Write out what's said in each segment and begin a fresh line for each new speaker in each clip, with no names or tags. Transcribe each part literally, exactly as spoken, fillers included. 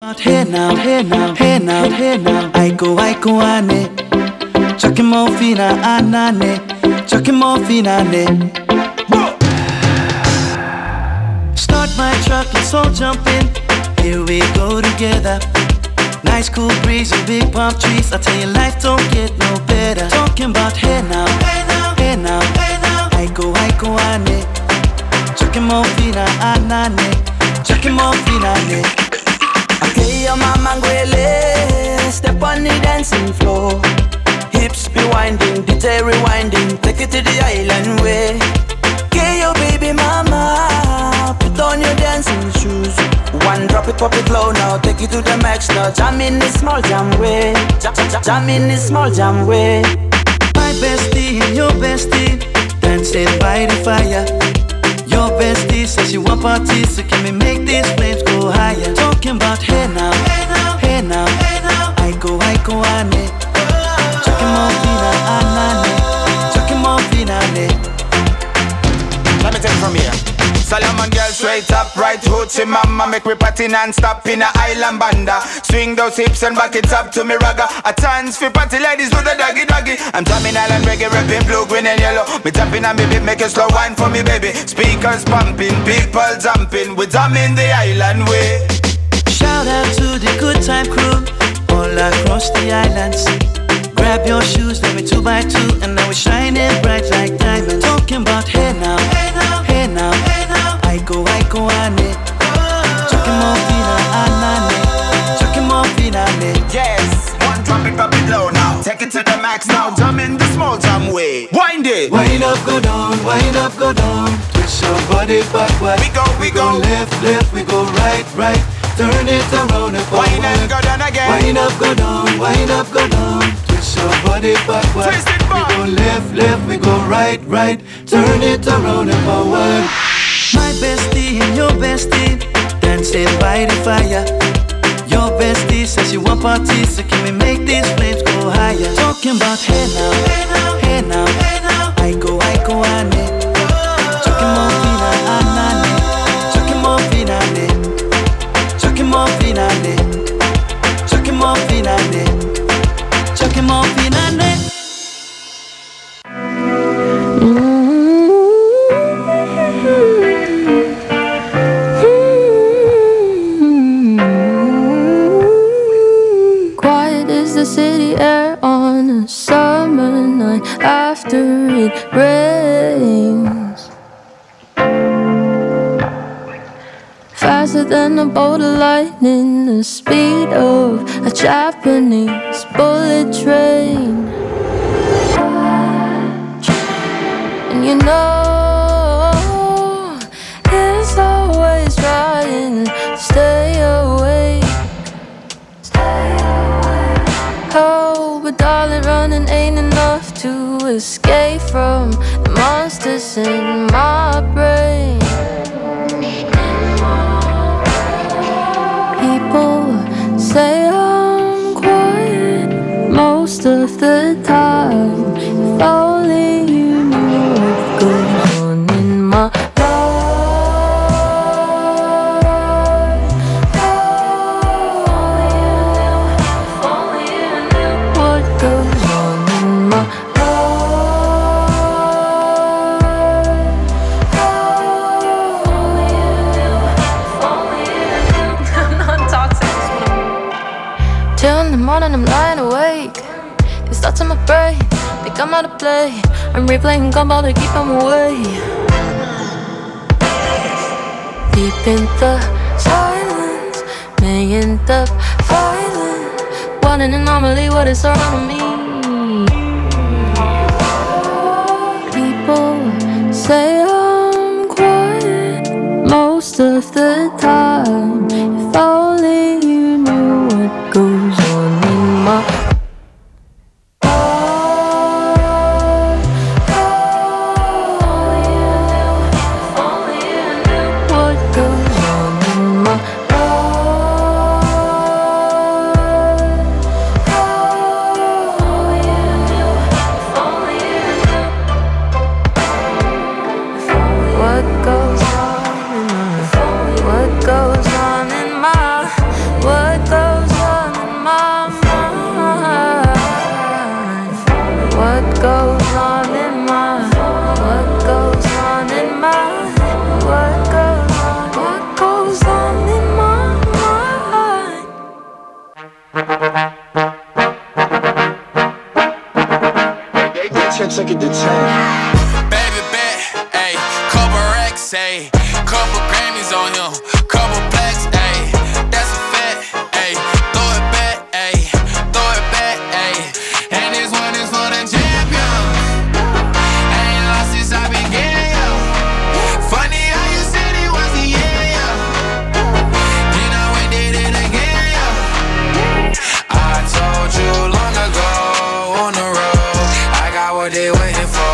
Hey now, hey now, hey now, hey now. Aiko, aiko, ane. Chucking more fina, anane. Chucking more fina, ne. Start my truck, let's all jump in. Here we go together. Nice cool breeze and big palm trees. I tell you, life don't get no better. Talking about hey now, hey now, hey now, hey now. Aiko, aiko, ane. Chucking more fina, anane. Chucking more fina, ne.
Okay, your mama ngwele, step on the dancing floor. Hips be winding, D J rewinding, take it to the island way. Okay, your baby mama, put on your dancing shoes. One drop it, pop it low now, take it to the max now. Jam in this small jam way, jam, jam, jam in this small jam way.
My bestie and your bestie, dancing by the fire. Your bestie says she want parties, so can we make these flames go higher? Talking about hey now, hey now, hey now, hey now. Aiko, aiko, ane. Chucking more fina, anane. Chucking more fina, ne.
Let me take it from here. Solomon girl straight up, right hoochie mama. Make me party non-stop in a island banda. Swing those hips and back it up to me ragga. A chance for party ladies do the doggy doggy. I'm drumming island reggae, rapping blue, green and yellow. Me tapping on me beat, make a slow wine for me baby. Speakers pumping, people jumping. We drumming the island way.
Shout out to the good time crew all across the islands. Grab your shoes, let me two by two, and now we're shining bright like diamonds. Talking about hey now, hey now, hey now, hey now. Aiko, aiko, ane. Chucking more fina, anane. Chucking more fina, ne.
Yes, one drop it, drop it low now. Take it to the max now, jump in the small jam way. Wind it.
Wind up, go down, wind up, go down. Twist your body backward.
We go, we, we go.
go left, left, we go right, right. Turn it around and forward.
Wind up, go down again.
Wind up, go down, wind up, go down. Twist your body backward.
Twist it back.
We go left, left, we go right, right. Turn it around and forward. My bestie and your bestie, dancing by the fire. Your bestie says she want parties, so can we make these flames go higher? Talking about hey now, hey now, hey now, hey now. Aiko, aiko, ane. Chucking more fina, anane. Chucking more fina, ne. Chucking more fina, ne. Chucking more fina, ne. Chucking more fina, ne.
City air on a summer night after it rains. Faster than a bolt of lightning, the speed of a Japanese bullet train. And you know it's always trying to stay awake. Oh, but darling, running ain't enough to escape from the monsters in my brain. People say I'm quiet most of the time. If only you knew what goes on in my and I'm lying awake. These thoughts in my brain, they come out of play. I'm replaying gumball to keep them away. Deep in the silence, may end up violent. What an anomaly, what is surrounding me. People say I'm quiet most of the time. If only you knew what goes on in my what goes on in my, what goes on in my, what goes on, what goes on in my mind.
Check, check it to ten.
Baby bet, ayy, couple racks, ayy, couple Grammys on him, couple plaques, ayy, that's a fact, ayy, throw it back, ayy, throw it back, ayy, and this one is for the champion. Ain't lost since I began, yo. Funny how you said it was the year, yo. Then I went did it again, yo. I told you long ago on the road, I got what they waiting for.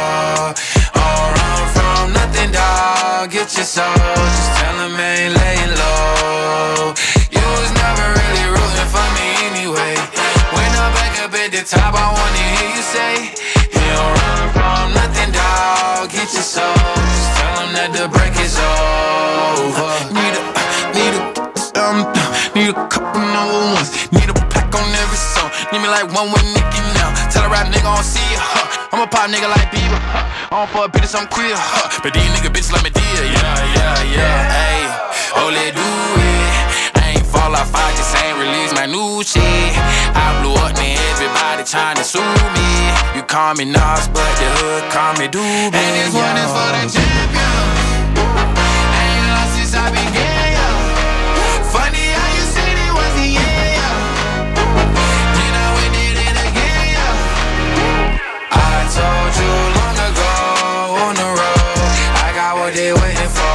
Don't run from nothing, dog. Get your soul. Just tell them ain't laying low. You was never really rooting for me anyway. When I'm back up at the top, I wanna hear you say, you don't run from nothing, dog. Get your soul. Just tell them that the break is over. Need a, need a, um, need a couple number ones. Need a pack on every song. Need me like one with Nicki now. Tell a rap nigga I don't see ya, huh. I'm a pop nigga like Bieber, huh. I don't fuck bitches, I'm queer, huh. But these nigga bitches let me deal, yeah, yeah, yeah. Ayy, oh let do it. I ain't fall off, I just ain't release my new shit. I blew up, man, everybody tryna sue me. You call me Nas, but the hood call me Doobie. And this one is for the champion. Ain't lost since I began, yo. Funny how you said it was the year, yo. Then I went did it again, yo. I told you long ago on the road, I got what they waiting for.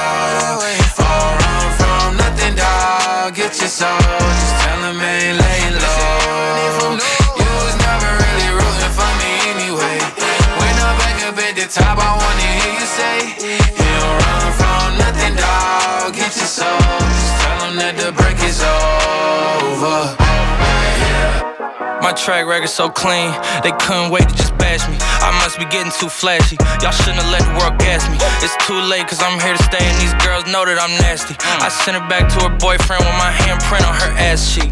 Don't run from nothing, dog. Get your soul. Just tell them ain't laying low. You was never really rooting for me anyway. When I'm back up at the top, I wanna hear you say, you don't run from nothing, dog. Get your soul. Just tell them that the break is over.
My track record so clean, they couldn't wait to just bash me. I must be getting too flashy, y'all shouldn't have let the world gas me. It's too late cause I'm here to stay and these girls know that I'm nasty. I sent her back to her boyfriend with my handprint on her ass cheek.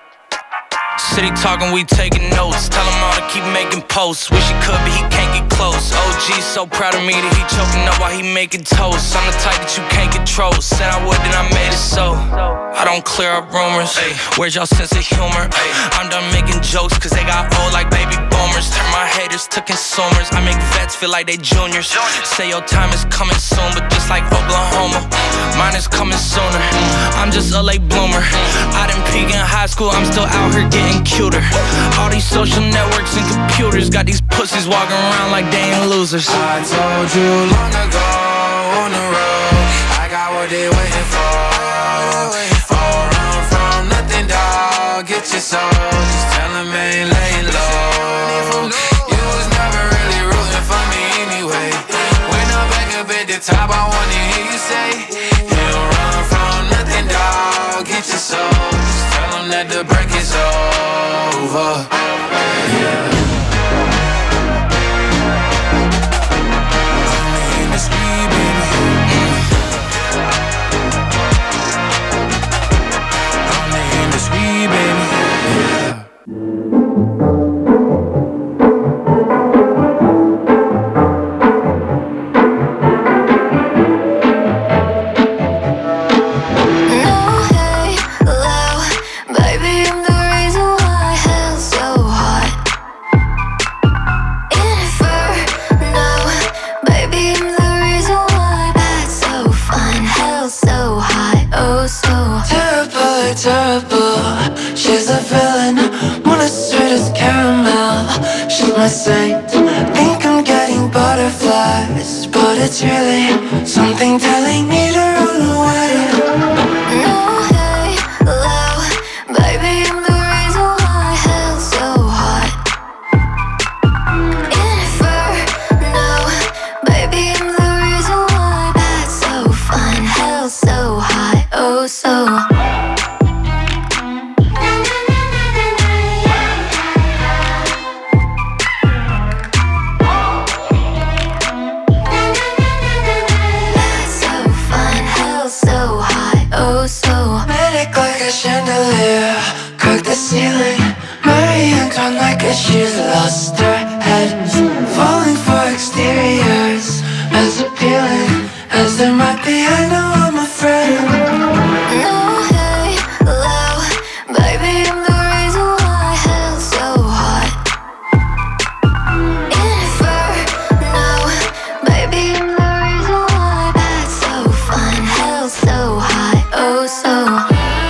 City talking, we taking notes. Tell him all to keep making posts. Wish he could, but he can't get close. O G's so proud of me that he choking up while he making toast. I'm the type that you can't control. Said I would, then I made it so. I don't clear up rumors. Where's y'all sense of humor? I'm done making jokes cause they got old like baby boomers. Turn my haters to consumers. I make vets feel like they juniors. Say your time is coming soon, but just like Oklahoma, mine is coming sooner. I'm just a late bloomer. I didn't peak in high school, I'm still out here getting cuter. All these social networks and computers got these pussies walking around like they ain't losers.
I told you long ago on the road, I got what they waiting for. Don't run from nothing, dog. Get your soul. Just tell them ain't laying low. You was never really rooting for me anyway. When I'm back up at the top, I wanna hear you say, you don't run from nothing, dog. Get your soul. Just tell them that the break is over. Yeah. Only in the street, baby. Only in the street, baby. Yeah.
My saint, think I'm getting butterflies, but it's really something telling me to run away.
No halo, baby, I'm the reason why hell's so hot. Inferno, baby, I'm the reason why that's so fun. Hell's so hot, oh so hot.
Chandelier, crack the ceiling. Marie Antoinette, like she's lost her head. Falling for exteriors, as appealing as there might be. I know I'm a friend.
No, hey, low, baby, I'm the reason why hell's so hot. Inferno, baby, I'm the reason why that's so fun. Hell's so hot, oh so hot.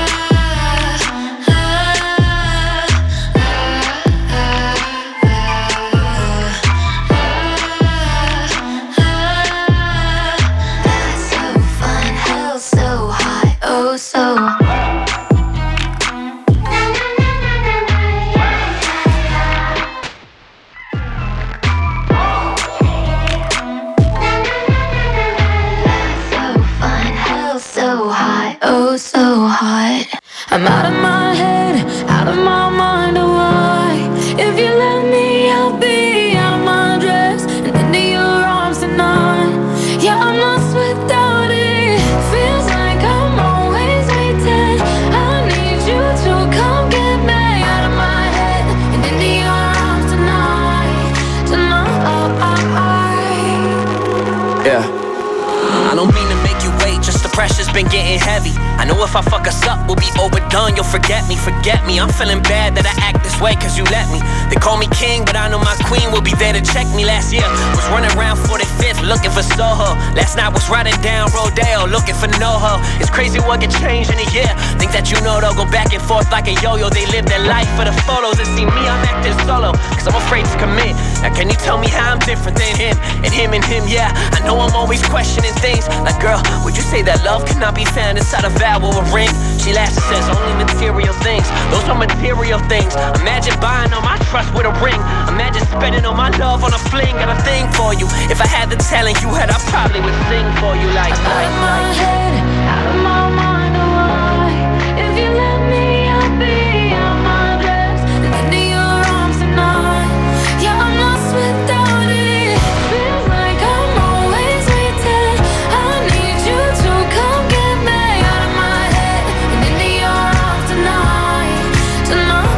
I'm out of my head, out of my mind, oh why? If you let me, I'll be out of my dress and into your arms tonight. Yeah, I'm lost without it. Feels like I'm always waiting. I need you to come get me out of my head and into your arms tonight. Tonight.
Yeah. I don't mean to make you wait, just the pressure's been getting heavy. I know if I fuck us up, we'll be overdone. You'll forget me, forget me. I'm feeling bad that I act this way, cause you let me. They call me king, but I know my queen will be there to check me. Last year, was running around forty-fifth, looking for Soho. Last night was riding down Rodeo, looking for NoHo. It's crazy what can change in a year. Think that you know they'll go back and forth like a yo-yo. They live their life for the photos and see me, I'm acting solo, cause I'm afraid to commit. Now can you tell me how I'm different than him? And him and him, yeah. I know I'm always questioning things. Like, girl, would you say that love cannot be found inside a vow or a ring? She laughs and says only material things. Those are material things. Imagine buying all my trust with a ring. Imagine spending all my love on a fling. Got a thing for you. If I had the talent you had, I probably would sing for you like.
I'm out of my head, out of my mind, oh why? If you let me, I'll be out of my dress and into your arms tonight. Yeah, I'm lost without it. Feels like I'm always waiting. I need you to come get me out of my head and into your arms tonight. Tonight.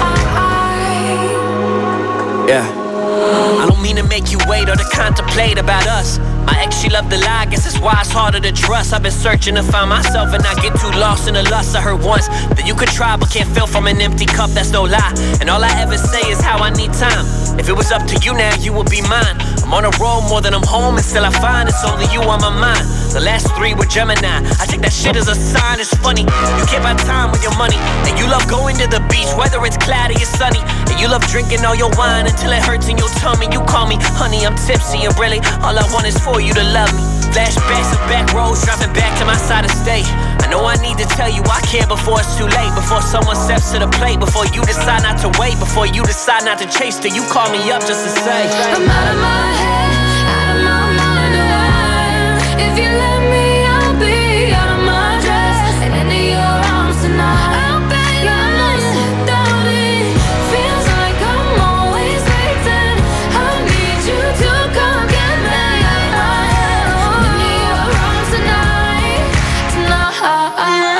Yeah. I don't mean to make you wait or to contemplate about us. My ex, she loved to lie, guess that's why it's harder to trust. I've been searching to find myself and I get too lost in the lust. I heard once that you could try but can't fill from an empty cup, that's no lie. And all I ever say is how I need time. If it was up to you now, you would be mine. I'm on a road more than I'm home, and still I find it's only you on my mind. The last three were Gemini, I take that shit as a sign. It's funny, you care about time with your money, and you love going to the beach whether it's cloudy or sunny. And you love drinking all your wine until it hurts in your tummy. You call me honey, I'm tipsy, and really all I want is for you to love me. Flashbacks of back roads, driving back to my side of state. I know I need to tell you I care before it's too late. Before someone steps to the plate, before you decide not to wait, before you decide not to chase till you call me up just to say
I'm out of my head, out of my mind, oh why? If you let me, I'll be out of my dress and into your arms tonight. I'll bet you're lost without it. Feels like I'm always waiting. I need you to come get me out of my head and into your arms tonight. Tonight.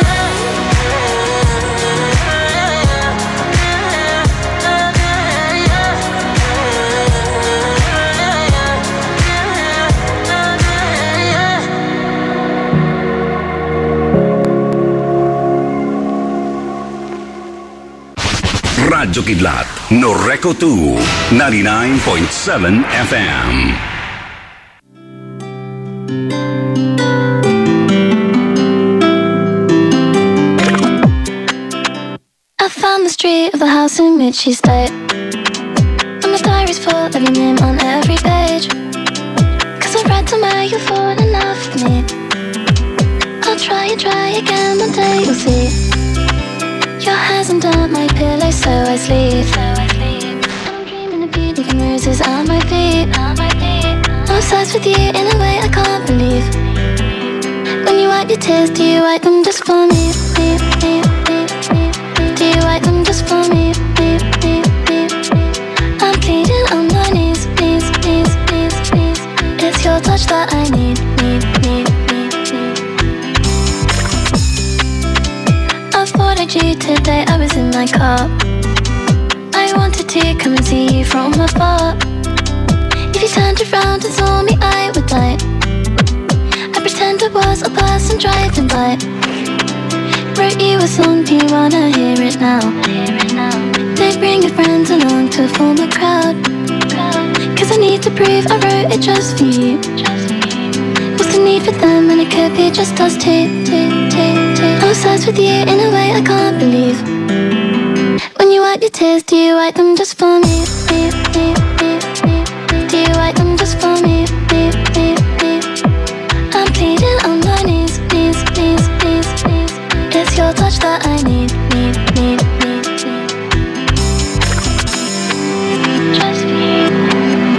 Radyo Kidlat, Norreco two, ninety-nine point seven F M.
I found the street of the house in which she stayed, and my diary's full of your name on every page. Cause I read somewhere you fall in love with me. I'll try and try again, one day you'll see. Your hands under my pillow so I sleep. And I'm dreaming of you leaving roses on my feet. I'm obsessed with you in a way I can't believe. When you wipe your tears, do you wipe them just for me? Do you wipe them just for me? I'm pleading on my knees, knees, knees, knees, knees. It's your touch that I need, need, need, need, need. I thought I'd you today, I was in my car. I I wanted to come and see you from afar. If you turned around and saw me, I would die. I pretend I was a person driving by. Wrote you a song, do you wanna hear it now? They bring your friends along to form a crowd. Cause I need to prove I wrote it just for you. What's the need for them when it could be just us two? I'm obsessed with you in a way I can't believe. When you wipe your tears, do you wipe them just for me? Do you wipe them just for me? I'm pleading on my knees, please, please, please, please. It's your touch that I need, need, need, need, need. Just for you.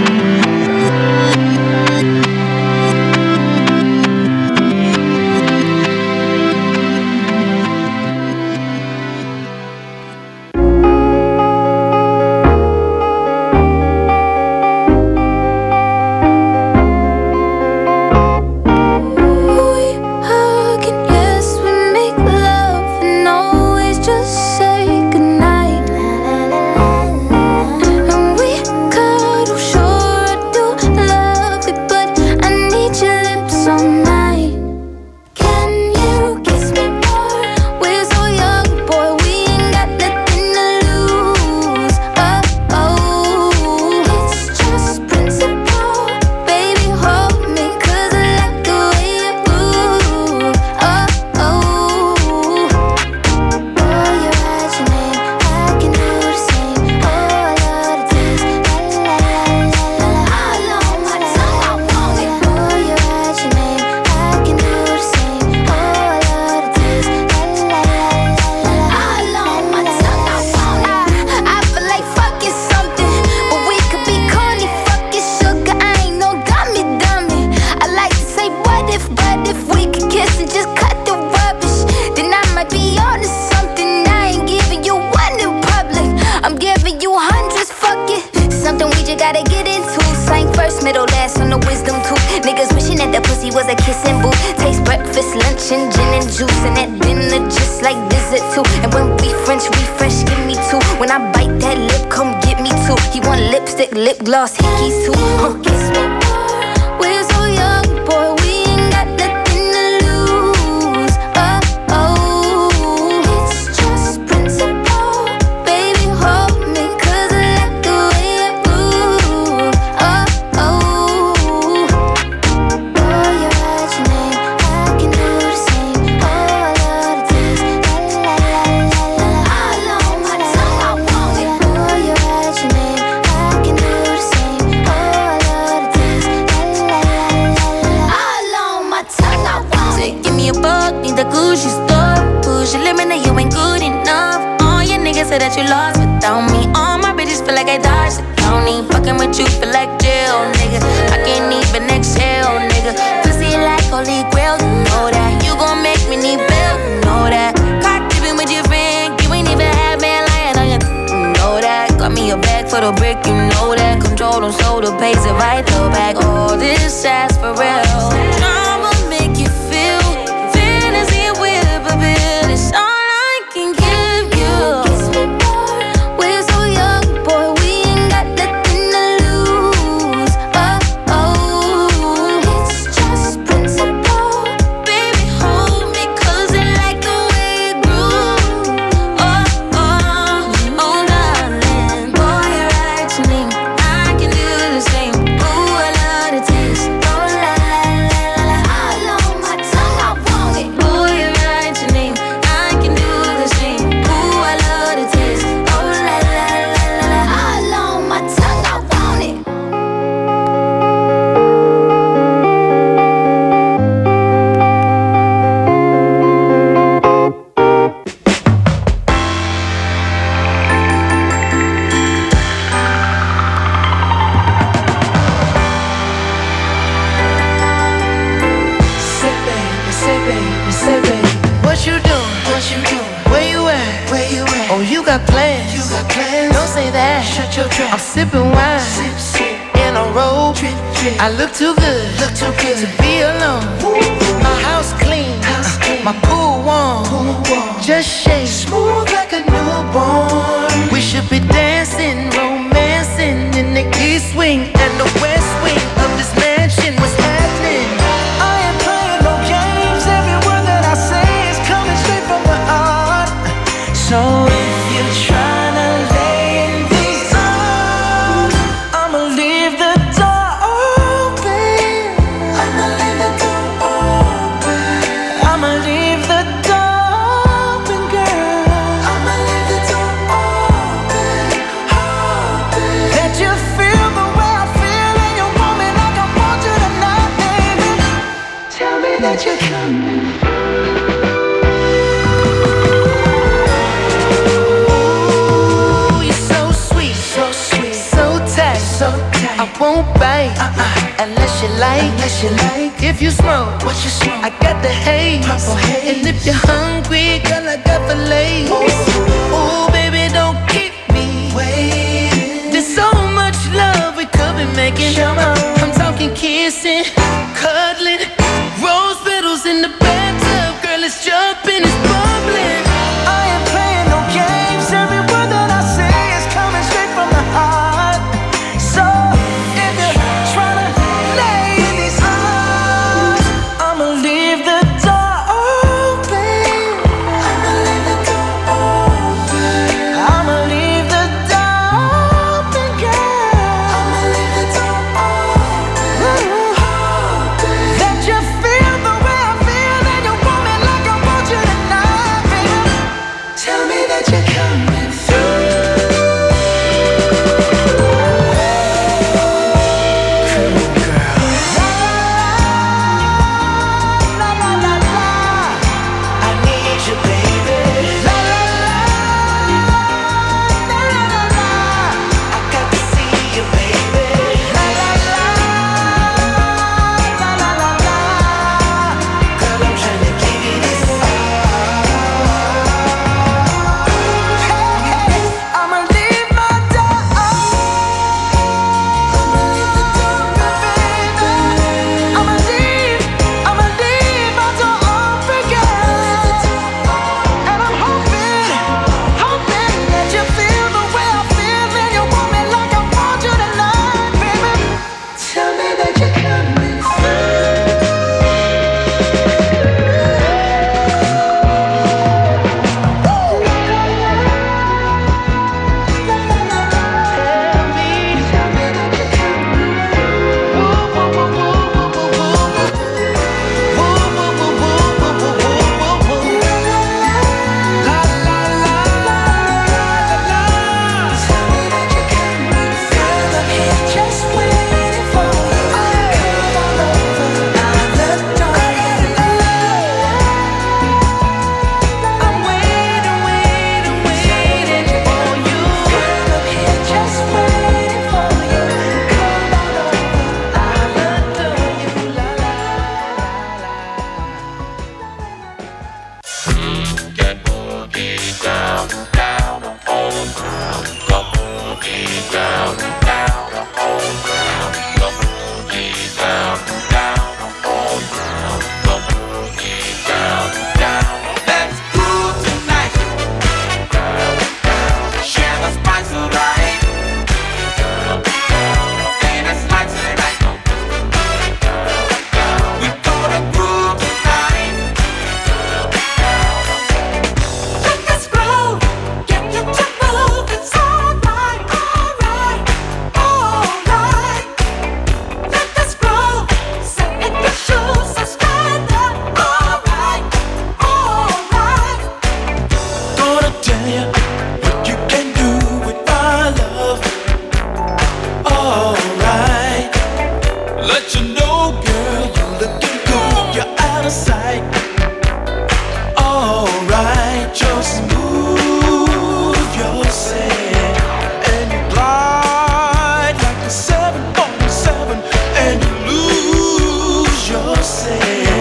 Lip gloss, hickeys too. Huh. Kiss me more. We're so young, boy. We ain't got nothing to lose. Oh, oh. It's just principle. Baby, hold me, cause I like the way you move. Oh, oh. Boy, you write your name, I can do the same. Oh, I love the taste. La, la, la, la, la, la. All on my tongue, I want it. Boy, you write your name.
The Gucci store, push your limit, now you ain't good enough. All your niggas say that you lost without me. All my bitches feel like I dodged the county. Fucking with you feel like jail, nigga. I can't even exhale, nigga. Pussy like holy grail, you know that. You gon' make me need bail, you know that. Caught dipping with your friend, you ain't even had man lying on you, you know that. Got me a bag for the brick, you know that. Control them, so the pays it right, the back. All this ass for real. I'ma make you feel. It's all I can give you.
Kiss me more. We're so young, boy. We ain't got nothing to lose. Oh, oh. It's just principle.
Baby, hold me, cause I like the way it grew. Oh, oh, oh, darling. Boy, you write your name, I can do the same. Ooh, I love the taste. Oh, la, la, la, la, la.
All on my tongue, I want it.
Boy, you write your name, I can do the same. Ooh, I love the taste. Oh, la, la, la, la, la.
All on my tongue, I want it.
Say baby, say baby, say baby, what you doing? What you doing? Where you at? Where you at? Oh, you got plans? You got plans? Don't say that. Shut your trap. I'm sipping wine, sip, sip. In a robe. Drip, drip. I look too good, look too good to be alone. Ooh. My house clean, house clean. My pool warm, pool warm. Just shake smooth like a newborn. We should be dancing
So if you're trying to lay in these arms, I'ma leave the door open. I'ma leave the door open. I'ma leave the door open, girl. I'ma leave the door open, open. Let you feel the way I feel, and you want me like I want you tonight, baby. Tell me that you're coming. I won't bite uh-uh. unless you like. Unless you like. If you smoke, what you smoke? I got the haze. Purple haze. And if you're hungry, girl, I got the lace. Ooh, baby, don't keep me waiting. There's so much love we could be making. I'm talking kissing, cuddling, rose petals in the bathtub. Girl, it's jumping, it's bubbling. I ain't playing no games. Every word that I say is coming straight from the heart. So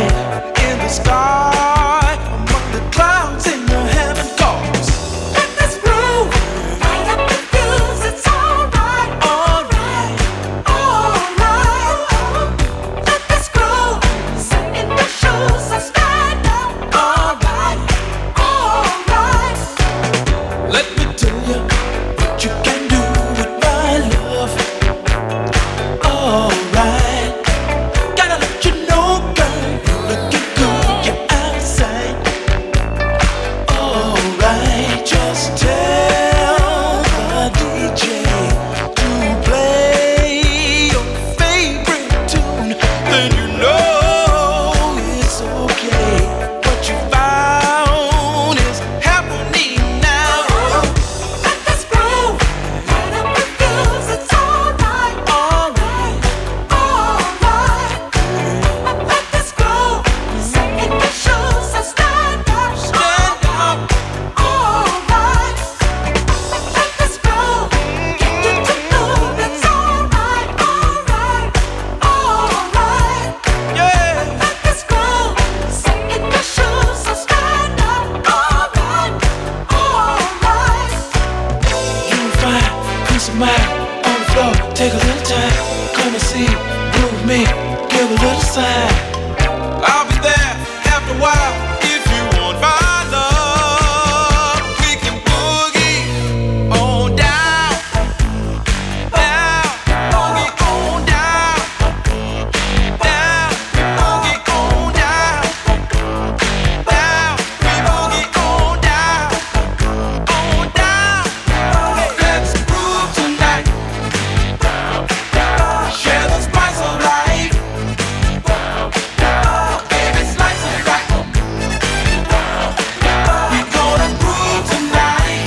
In the sky, among the clouds in the heaven calls. Let the mind on the floor, take a little time. Come and see, move me, give a little sign. I'll be there after a while. If you want my love, we can boogie on down, down, boogie on down, down, boogie on down, down, we boogie on down, on down. Let's groove tonight, share the spice of life. Baby, slice it right. We gonna groove tonight.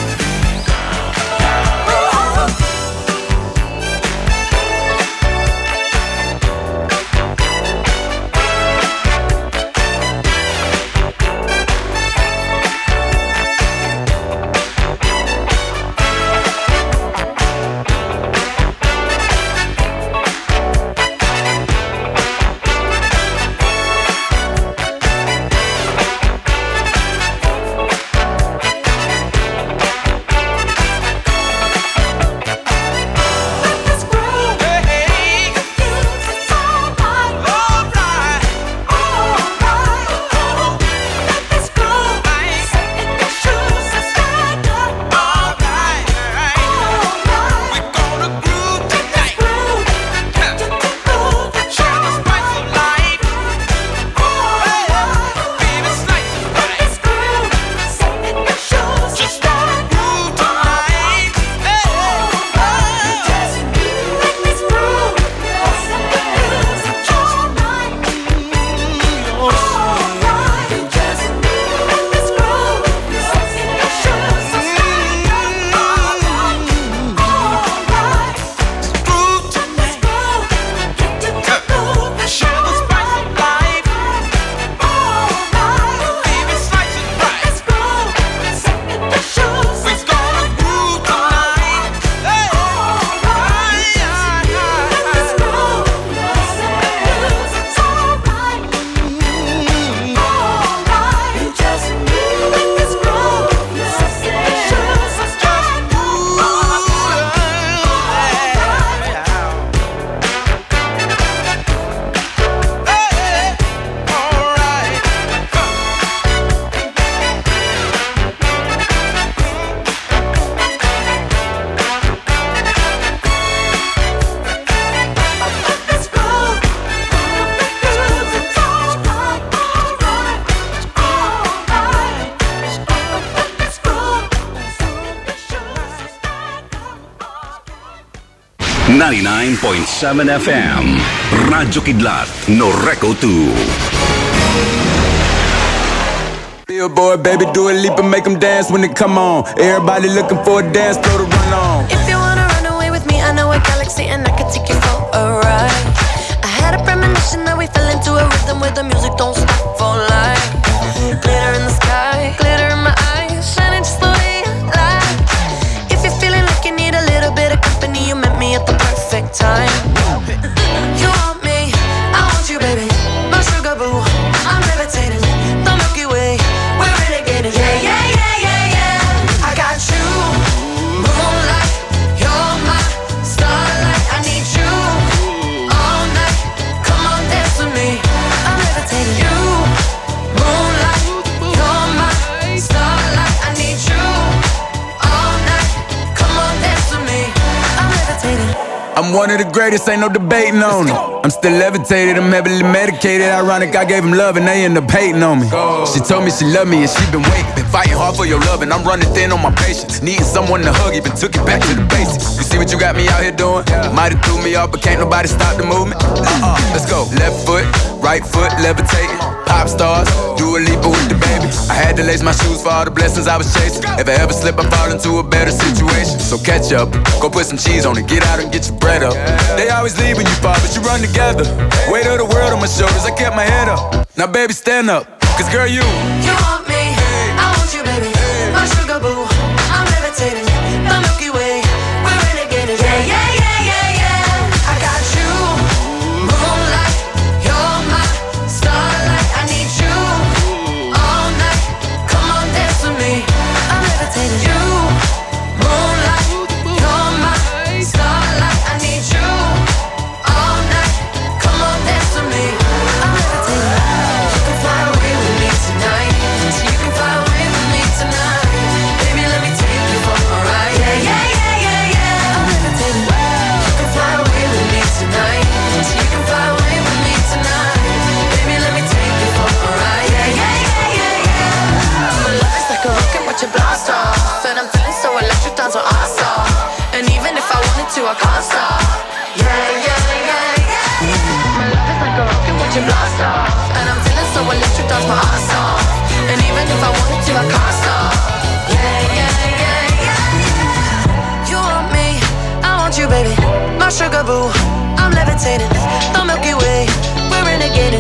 ninety-nine point seven F M. Radyo Kidlat, Norreco two.
Billboard, baby, do a leap and make them dance when they come on. Everybody looking for a dance floor to run on.
If you wanna run away with me, I know a galaxy and I can take you for a ride. I had a premonition that we fell into a rhythm where the music don't stop for life. Glitter in the sky, glitter in my eyes, shining just the way I like. If you're feeling like you need a little bit of company, you met me at the perfect time. You want me, I want you, baby, my sugar boo. I'm levitating, the Milky Way, we're renegading. Yeah, yeah, yeah, yeah, yeah. I got you, moonlight, you're my starlight. I need you all night. Come on, dance with me. I'm levitating. You, moonlight, you're my starlight. I need you all night. Come on, dance with me. I'm levitating.
I'm one of the greatest, ain't no debating on it. I'm still levitated, I'm heavily medicated. Ironic, I gave him love and they end up hating on me. She told me she loved me and she been waiting. Been fighting hard for your love and I'm running thin on my patience. Needing someone to hug, even took it back to the basics. You see what you got me out here doing? Might have threw me off, but can't nobody stop the movement. Uh-uh, let's go. Left foot, right foot, levitating. Pop stars, do a leap with the baby. I had to lace my shoes for all the blessings I was chasing. If I ever slip, I fall into a better situation. So catch up, go put some cheese on it, get out and get your bread up. They always leave when you fall, but you run together. Weight of the world on my shoulders, I kept my head up. Now baby, stand up, cause girl, you
You want me, I want you, baby, my sugar boo. I'm levitating, the Milky Way, we're renegading. Yeah, yeah, yeah, yeah, yeah. I got you, moonlight, you're my starlight. I need you all night. Come on, dance with me. I'm levitating. You, moonlight, you're my and I'm feeling so electric, dance on awesome. And even if I wanted to, I can't stop. Yeah, yeah, yeah, yeah. My love is like a rocket watching blast off, and I'm feeling so electric, dance my ass off. And even if I wanted to, I can't stop. Yeah, yeah, yeah, yeah. You want me, I want you, baby. My sugar boo, I'm levitating. The Milky Way, we're renegading.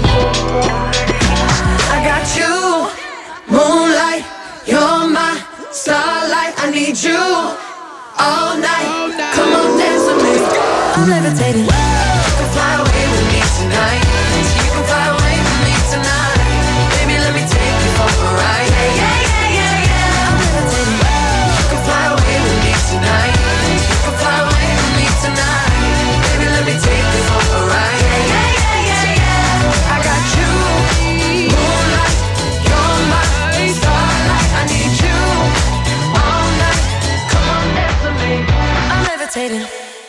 I got you, moonlight, you're my starlight. I need you all night. Come on, dance with me. I'm levitating. You can fly away with me tonight. You can fly away with me tonight. Baby, let me take you for a ride. Yeah, yeah, yeah, yeah, yeah. I'm levitating. You can fly away with me tonight. You can fly away with me tonight. Baby, let me take you for a ride. Yeah, yeah, yeah, yeah, yeah. I got you, moonlight, you're my starlight. I need you all night. Come on, dance with me. I'm levitating.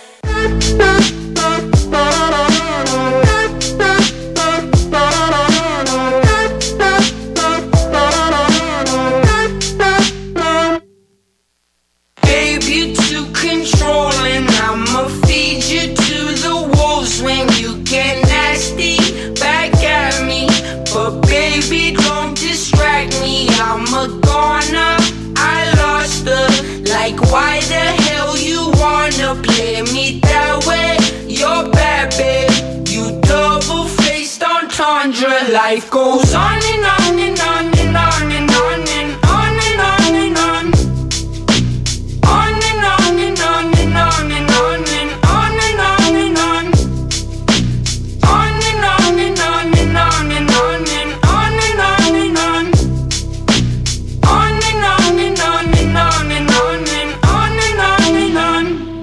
Babe, you too controlling. I'ma feed you to the wolves when you get nasty back at me. But baby, don't distract me. I'm a goner, I lost her. Like, why the hell you wanna play me that way? You're bad, babe. You double-faced entendre. Life goes on and on and on and on and on and on and on and on. On and on and on and on and on and on and on and on. On and on and on and on and on and on and on and on. On and on and on and on and on and on and on and on.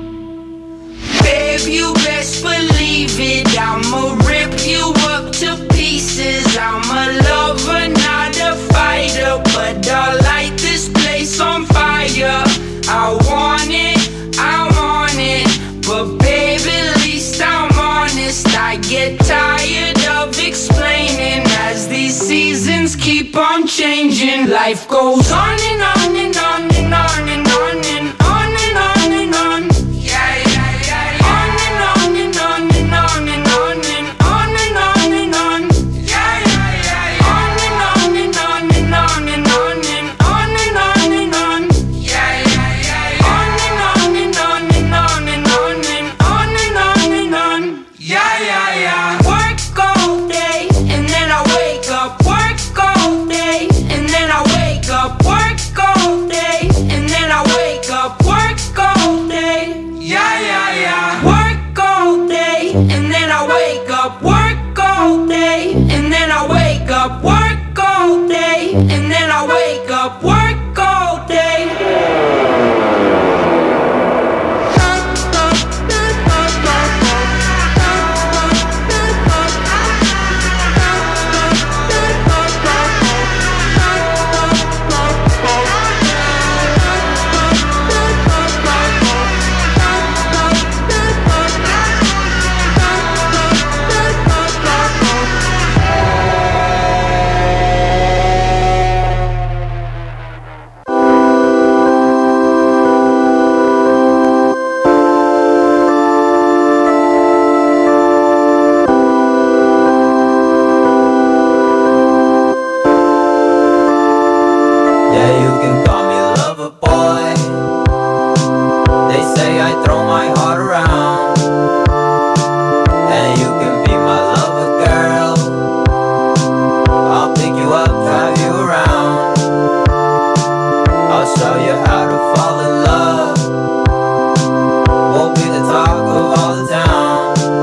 Babe, you best believe it. I'ma rip you up to pieces. I'm a lover, not a fighter, but I'll light this place on fire. I want it, I want it, but baby, at least I'm honest. I get tired of explaining as these seasons keep on changing. Life goes on and on and on and on and on and on and on and on. Yeah, yeah, yeah, yeah. On and on and on and on and on and on and on and on. Yeah, yeah, yeah, yeah. On and on and on and on and on and on and on and on. Yeah, yeah, yeah, yeah. On and on and on and on and on and on and on and on. Yeah, yeah, yeah. Work all day and then I wake up. Work all day and then I wake up. Work all day and then I wake up. Work all day. Yeah, yeah, yeah. Work all day and then I wake up. Work all day and then I wake up. Work all day and then I wake up. Work all day.
Yeah, you can call me lover boy. They say I throw my heart around, and you can be my lover girl. I'll pick you up, drive you around. I'll show you how to fall in love. We'll be the talk of all the town.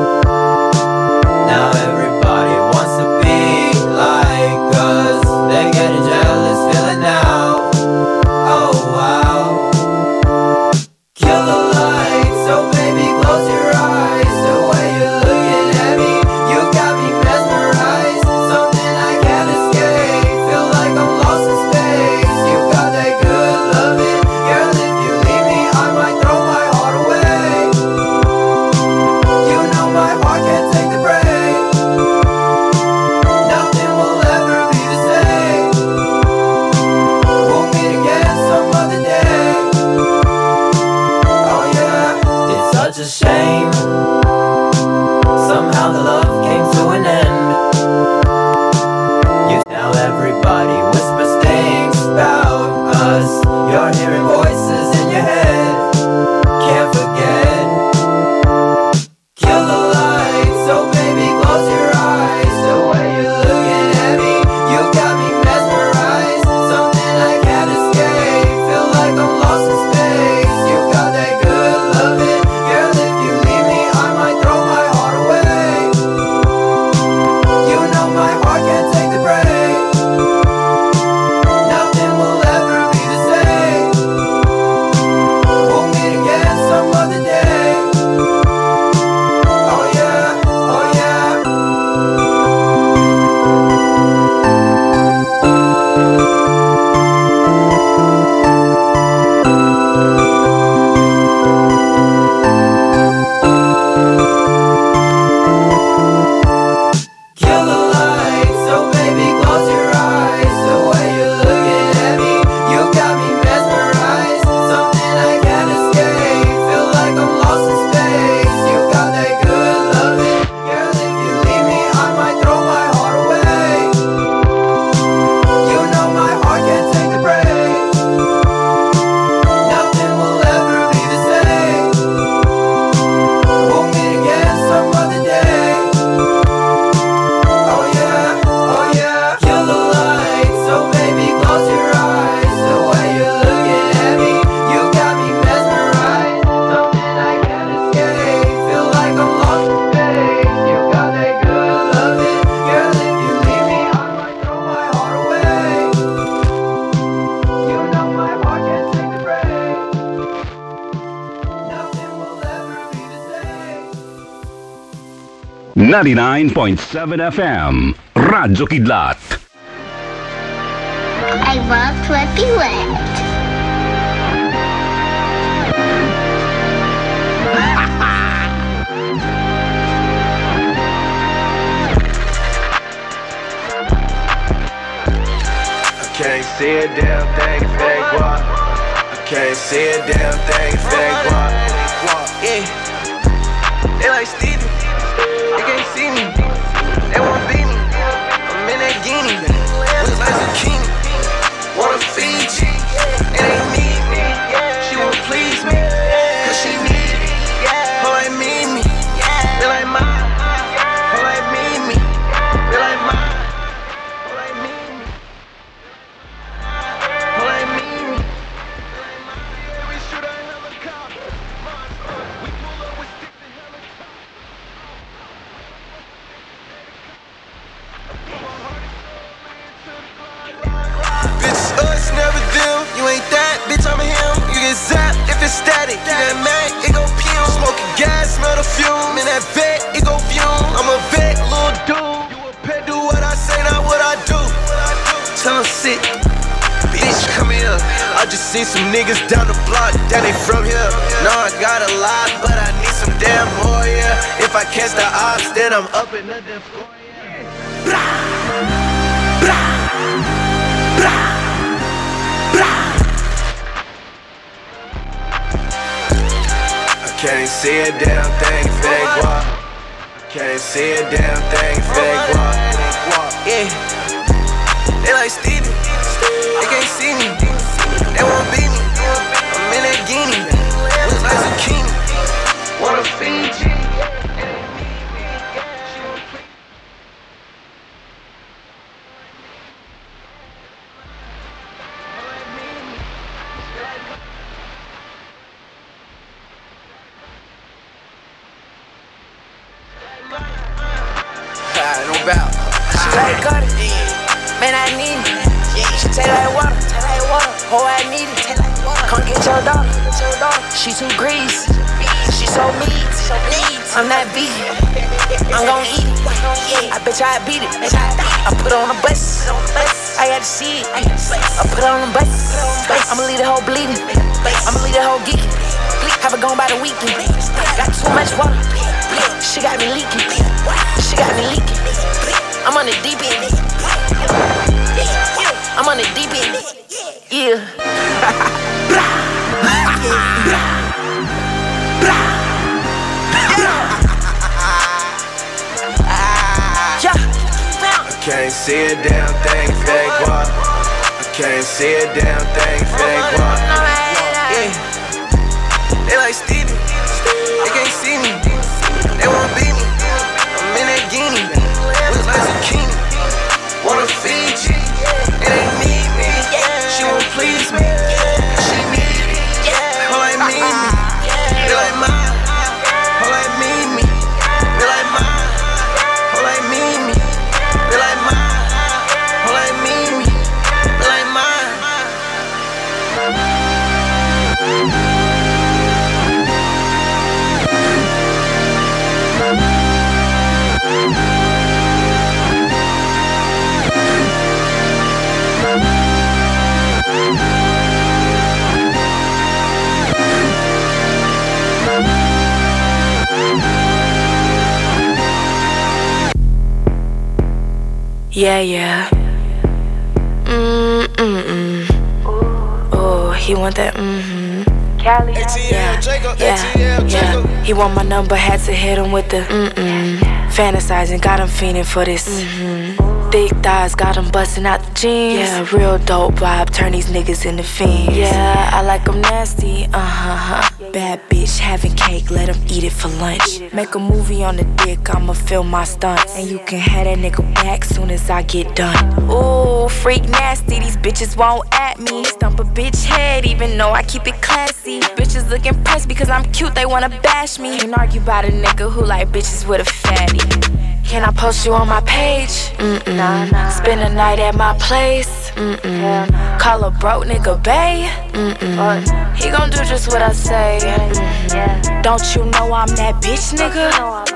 Now everybody wants to be like us. They're getting jealous, feel it now. Oh wow. Kill the light.
ninety-nine point seven F M, Radyo Kidlat.
I walked what we went.
Can't see a damn thing, fake walk. I can't see a damn thing, fake walk. Yeah, they like Stevie, they can't see me, they won't beat me. I'm in that guinea, looks like zucchini. Wanna feed you, it ain't me. She won't please me, cause she need me. Her like me, me, they like mine. Her like me, me, they like mine. If it's static, you that Mac, it go fume. Smoking gas, smell the fume. In that vet, it go fume. I'm a vet, little dude. You a pet, do what I say, not what I do. Tell him sit, bitch, come here. I just see some niggas down the block, that they from here. No, I got a lot, but I need some damn more, yeah. If I catch the ops, then I'm up in nothing for yeah. Blah, blah, blah, blah. Can't see a damn thing, fake walk. Can't see a damn thing, fake walk. Yeah, they like Stevie, they can't see me, they won't beat me. I'm in that guinea, looks like zucchini. Wanna feed you.
She like gutter, man I need it. She taste like water, oh I need it. Come get your daughter, she too greasy, she so meat. I'm not vegan, I'm gon' eat it. I bet you I beat it. I put on a bus, I got to see it. I put on a bus, I'ma leave the whole bleeding, I'ma leave the whole geeking. Have it gone by the weekend. Got too much water, she got me leaking, she got me leaking. I'm on the deep end. I'm on the deep end. Yeah.
I can't see a damn thing, fake walk. I can't see a damn thing, fake walk. Yeah. They like Stevie, they can't see me, they won't beat me. I'm in that guinea, looks like zucchini. Wanna feed you, it ain't me, me. She won't please me, she need me. Her like me, me, they like mine. Her like me, me, they like mine. Her like me, me, they like mine. Her like me, me, they like mine.
Yeah, yeah. Mm, mm, mm. Oh, he want that, mm-hmm. Cali. Yeah, yeah, yeah. He want my number, had to hit him with the, mm-mm. Fantasizing, got him fiending for this, mm-hmm. Thick thighs, got him busting out the jeans. Yeah, real dope vibe, turn these niggas into fiends. Yeah, I like them nasty, uh-huh. Bad bitch, having cake, let him eat it for lunch. Make a movie on the dick, I'ma film my stunts. And you can have that nigga back soon as I get done. Ooh, freak nasty, these bitches won't at me. Stump a bitch head, even though I keep it classy. Bitches look impressed because I'm cute, they wanna bash me. Can't argue about a nigga who like bitches with a fatty. Can I post you on my page? Mm-mm. Nah, nah. Spend a night at my place? Mm-mm. Nah. Call a broke nigga bae? Mm-mm. He gon' do just what I say. Mm-hmm. Don't you know I'm that bitch nigga? You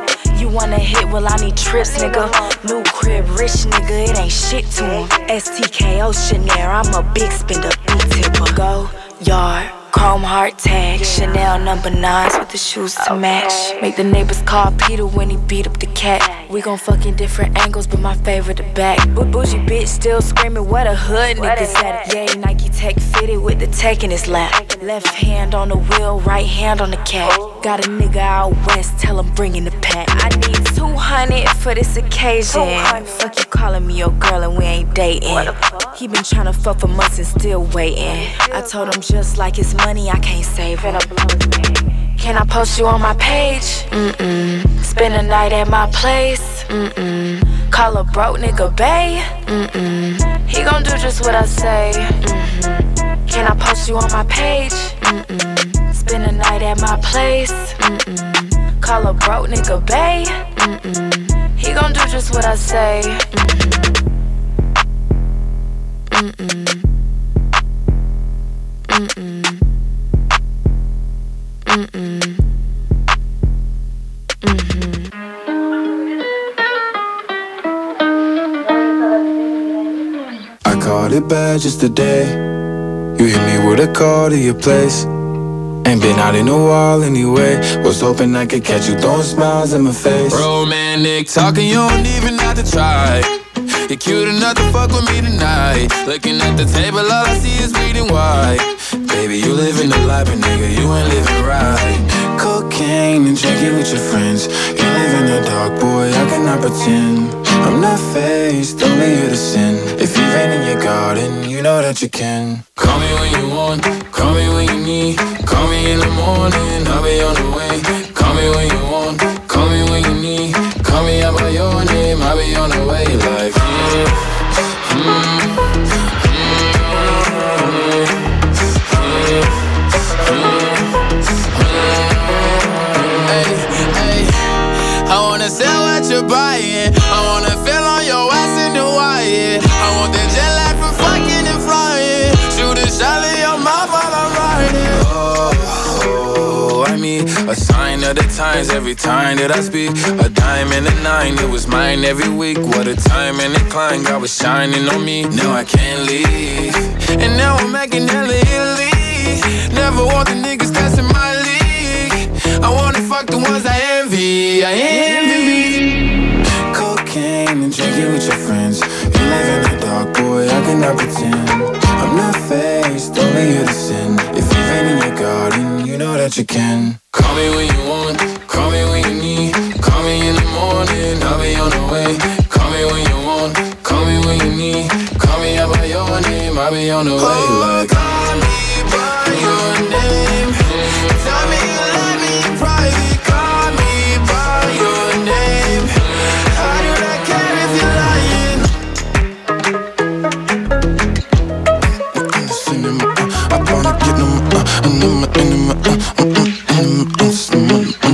You wanna hit, well I need trips, nigga. New crib, rich nigga, it ain't shit to him. S T K O Chanel, I'm a big spender, big tipper. Go yard, chrome heart tag, Chanel number nines with the shoes to match. Make the neighbors call Peter when he beat up the cat. We gon' fuck in different angles, but my favorite the back. Boo bougie bitch still screaming, where the hood niggas at? Yay, Nike Tech fitted with the tech in his lap. Left hand on the wheel, right hand on the cat. Got a nigga out west, tell him bring in the pack. I need two hundred for this occasion. Fuck you calling me your girl and we ain't dating. He been tryna fuck for months and still waiting. I told him just like his money, I can't save it. Can I post you on my page? Mm-mm. Spend a night at my place? Mm-mm. Call a broke nigga bae? Mm-mm. He gon' do just what I say. Mm-hmm. Can I post you on my page? Mm-mm. Spend a night at my place? Mm-mm. Call a broke nigga bae? Mm-mm. He gon' do just what I say. Mm-mm. Mm-mm. Mm-mm. Mm-hmm.
I caught it bad just today. You hit me with a call to your place. Ain't been out in a while anyway. Was hoping I could catch you throwing smiles in my face.
Romantic talking, you don't even have to try. You're cute enough to fuck with me tonight. Looking at the table, all I see is bleeding white. Baby, you living the life, but nigga, you ain't living right.
Cocaine and drinking with your friends. You live in the dark, boy, I cannot pretend. I'm not faced, only here to sin. If you've been in your garden, you know that you can.
Call me when you want, call me when you need. Call me in the morning, I'll be on the way. Call me when you want, call me when you need. Call me out by your name, I'll be on the way. Like, yeah, mm, I wanna sell what you're buying. I wanna feel on your ass in Hawaii. I want that jet lag for fucking and flying. Shoot a shot in your mouth while I'm riding. Oh, oh, I mean, a sign of the times every time that I speak. A dime and a nine, it was mine every week. What a time and a climb, God was shining on me. Now I can't leave, and now I'm making hella Italy. Never want the niggas that's in my league. I wanna fuck the ones I envy, I envy.
Cocaine and drinking with your friends. You live in the dark, boy, I cannot pretend. I'm not faced, only here to sin. If you've been in your garden, you know that you can.
Call me when you want, call me when you need. Call me in the morning, I'll be on the way. Call me when you want, call me when you need. Call me out by your name, I'll be on the way. Like, call me by your name. Tell me you love me in private. Call me by your name. I do not care if you're lying.
I wanna get them, uh, and them, and them, uh, uh, uh, uh, uh,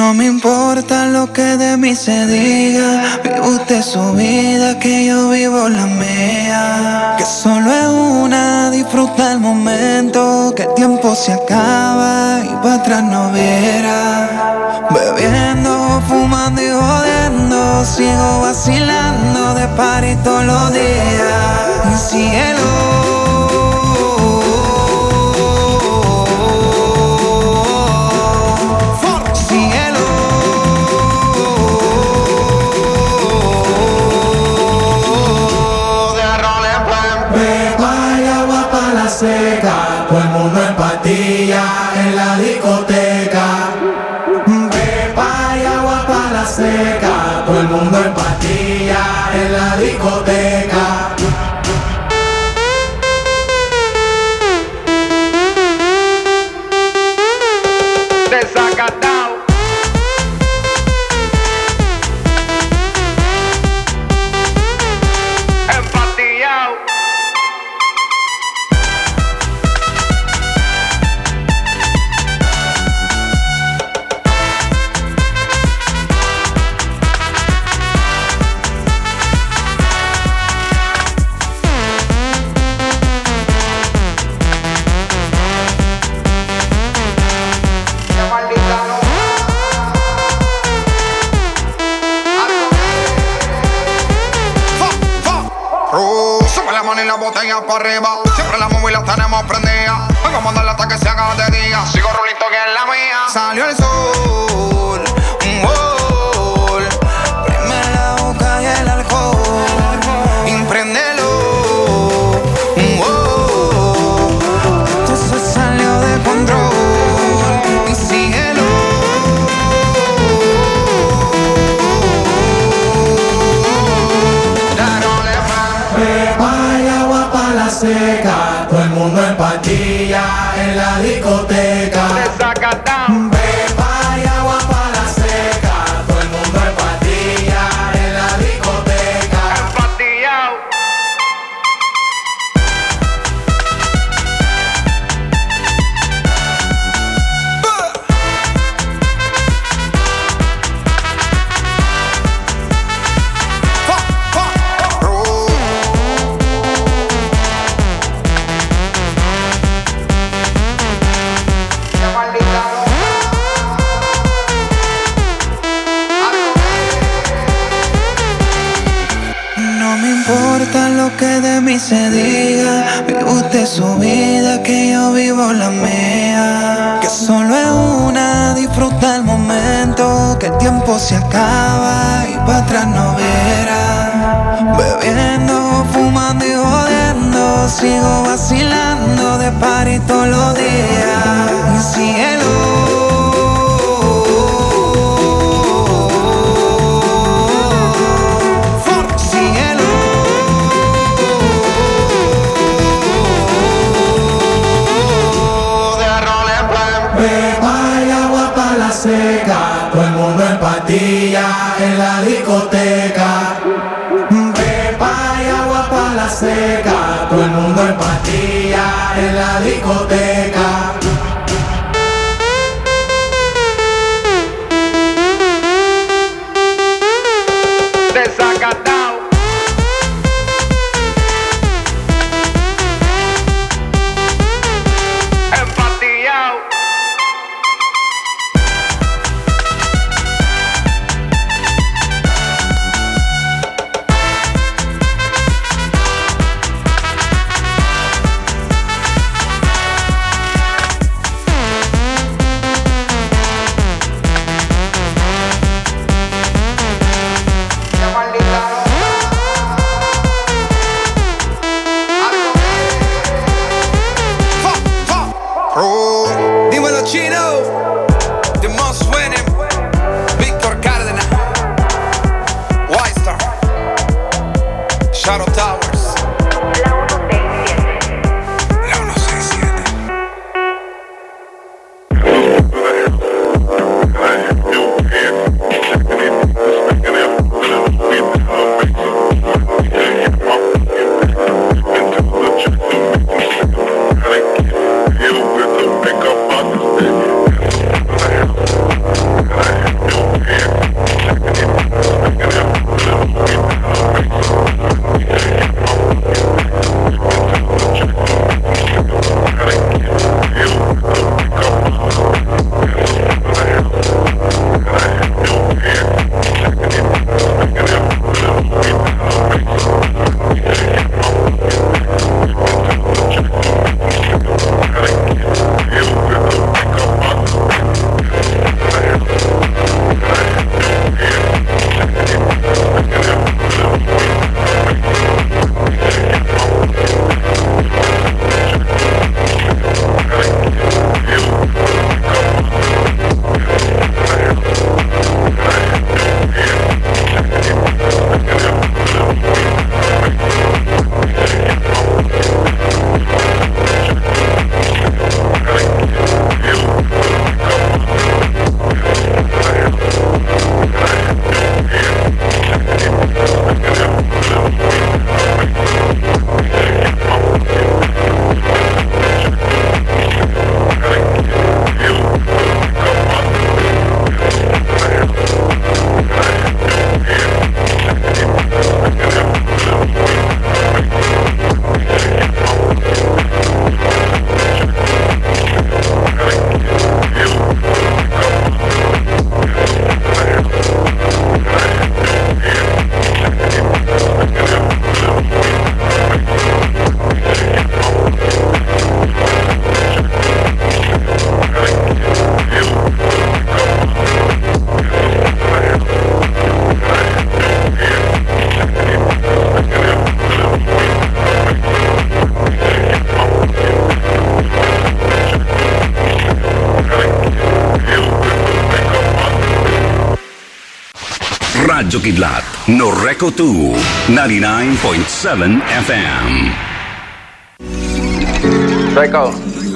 No me importa lo que de mí se diga, vive usted su vida, que yo vivo la mía. Que solo es una, disfruta el momento, que el tiempo se acaba y para atrás no viera. Bebiendo, fumando y jodiendo, sigo vacilando de party todos los días. Cielo.
Seca, todo el mundo en patilla en la discoteca. Pepa y agua para la seca, todo el mundo en patilla en la discoteca.
Desacatado. Empatillado.
La botella para arriba, siempre la móvil la tenemos prendida. Vengo a mandarla hasta que se haga de día. Sigo rulito que es la mía.
Salió el sol, un gol. Prime la boca y el alcohol. Impréndelo, un gol. Esto se salió de control. Y síguelo.
Seca, todo el mundo en patilla en la discoteca. Pepa y agua para la seca, todo el mundo en patilla en la discoteca.
Empatillado.
Lo que de mí se diga, vive usted su vida, que yo vivo la mía. Que solo es una, disfruta el momento, que el tiempo se acaba y para atrás no verá. Bebiendo, fumando y jodiendo, sigo vacilando de party todos los días. Cielo.
Seca, todo el mundo en patilla en la discoteca. Pepa y agua para la seca, todo el mundo en patilla en la discoteca.
Desacatado. Empatillado.
Radyo Kidlat, Noreko two, ninety-nine point seven F M.
Draco.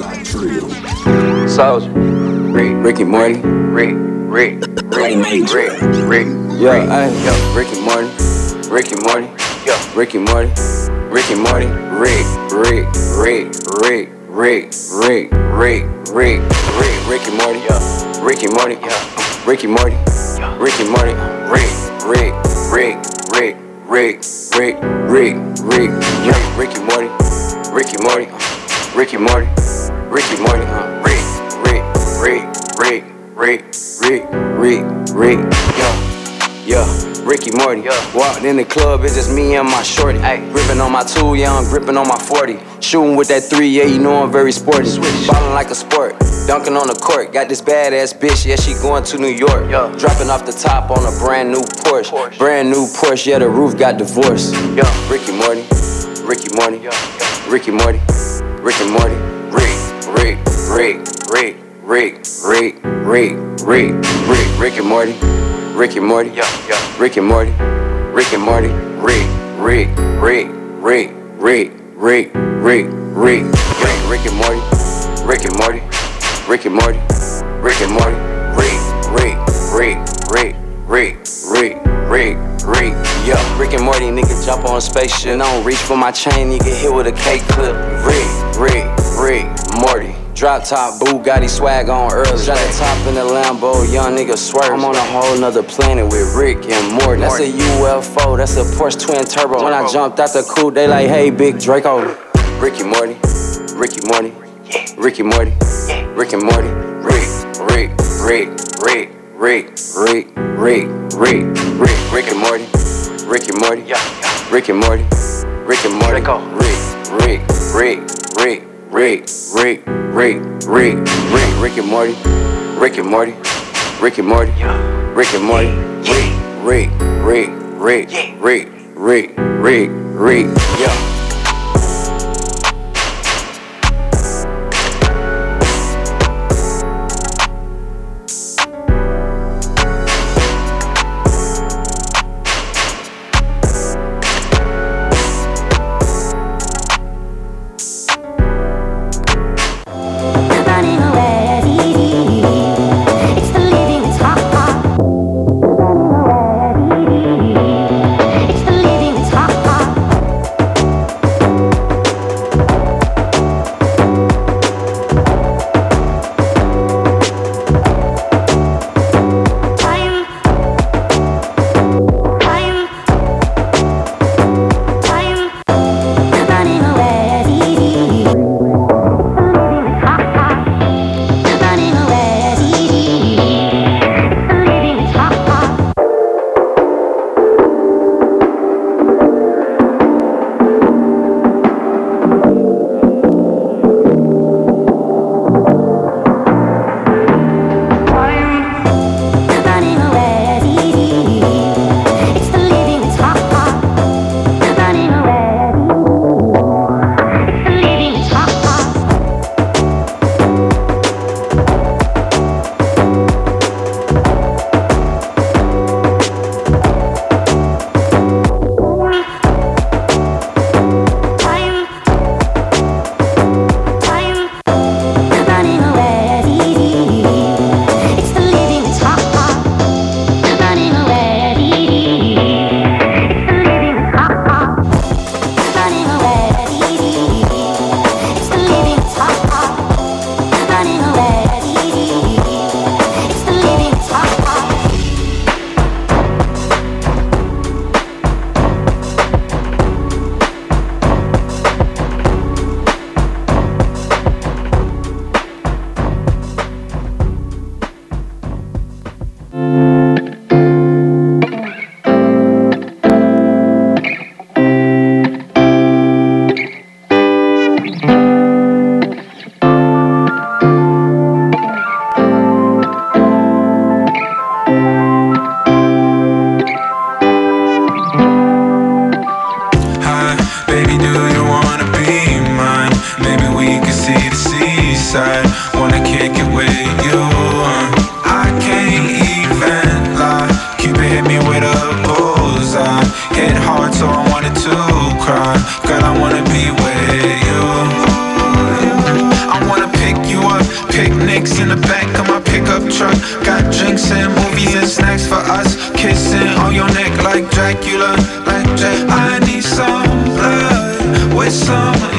Soldier. Rick. Ricky Morty. Rick. Rick. Rick. Rick. Rick. Yeah, hey, yo. Ricky Morty. Ricky Morty. Yo. Ricky Morty. Ricky Morty. Rick. Rick. Rick. Rick. Rick. Rick. Rick. Rick. Rick. Ricky Morty. Yo. Ricky Morty. Yo. Ricky Morty. Ricky Morty. Rick. Rick. Rick. Rick. Rick. Rick. Rick. Rick. Yo. Ricky Morty. Ricky Morty. Ricky Morty. Ricky Morty. Rick. Rick. Rick. Rick. Rick. Rick. Rick. Rick. Yo. Yo. Ricky Morty. Yo. Walked in the club, it's just me and my shorty. Ay. Gripping on my tool, yeah, I'm gripping on my forty. Shooting with that three, yeah, you know I'm very sporty. Ballin' like a sport, dunking on the court. Got this badass bitch, yeah, she going to New York. Yo. Dropping off the top on a brand new Porsche. Porsche. Brand new Porsche, yeah, the roof got divorced. Yo. Ricky Morty. Ricky Morty. Yo. Yo. Ricky Morty. Ricky Morty. Rick. Rick. Rick. Rick. Rick. Rick. Rick. Rick. Rick. Rick and Morty. Rick and Morty. Yo. Yo. Rick and Morty. Rick and Morty. Rick. Rick. Rick. Rick. Rick. Rick. Rick. Rick. Rick. Rick and Morty. Rick and Morty. Rick and Morty. Rick and Morty. Rick. Rick. Rick. Rick. Rick. Rick. Rick. Rick. Yo. Rick and Morty, nigga jump on a spaceship. And I don't reach for my chain, you get hit with a cake clip. Rick. Rick. Rick. Morty. Drop top, Bugatti swag on early. Shot the top in the Lambo, young nigga swerve. I'm on a whole nother planet with Rick and Morty. That's a U F O, that's a Porsche twin turbo. When I jumped out the coupe, they like, hey, big Draco. Ricky Morty, Ricky Morty, Ricky Morty, Ricky Morty, Rick, Rick, Rick, Rick, Rick, Rick, Rick, Rick, Rick, Rick and Morty, Ricky Morty, Rick and Morty, Rick and Morty, Rick, Rick, Rick, Rick. Rick, Rick, Rick, Rick, Rick, Rick and Morty, Rick and Morty, Rick and Morty, Rick and Morty, Rick, Rick, Rick, Rick, Rick, Rick, Rick, Rick, yeah.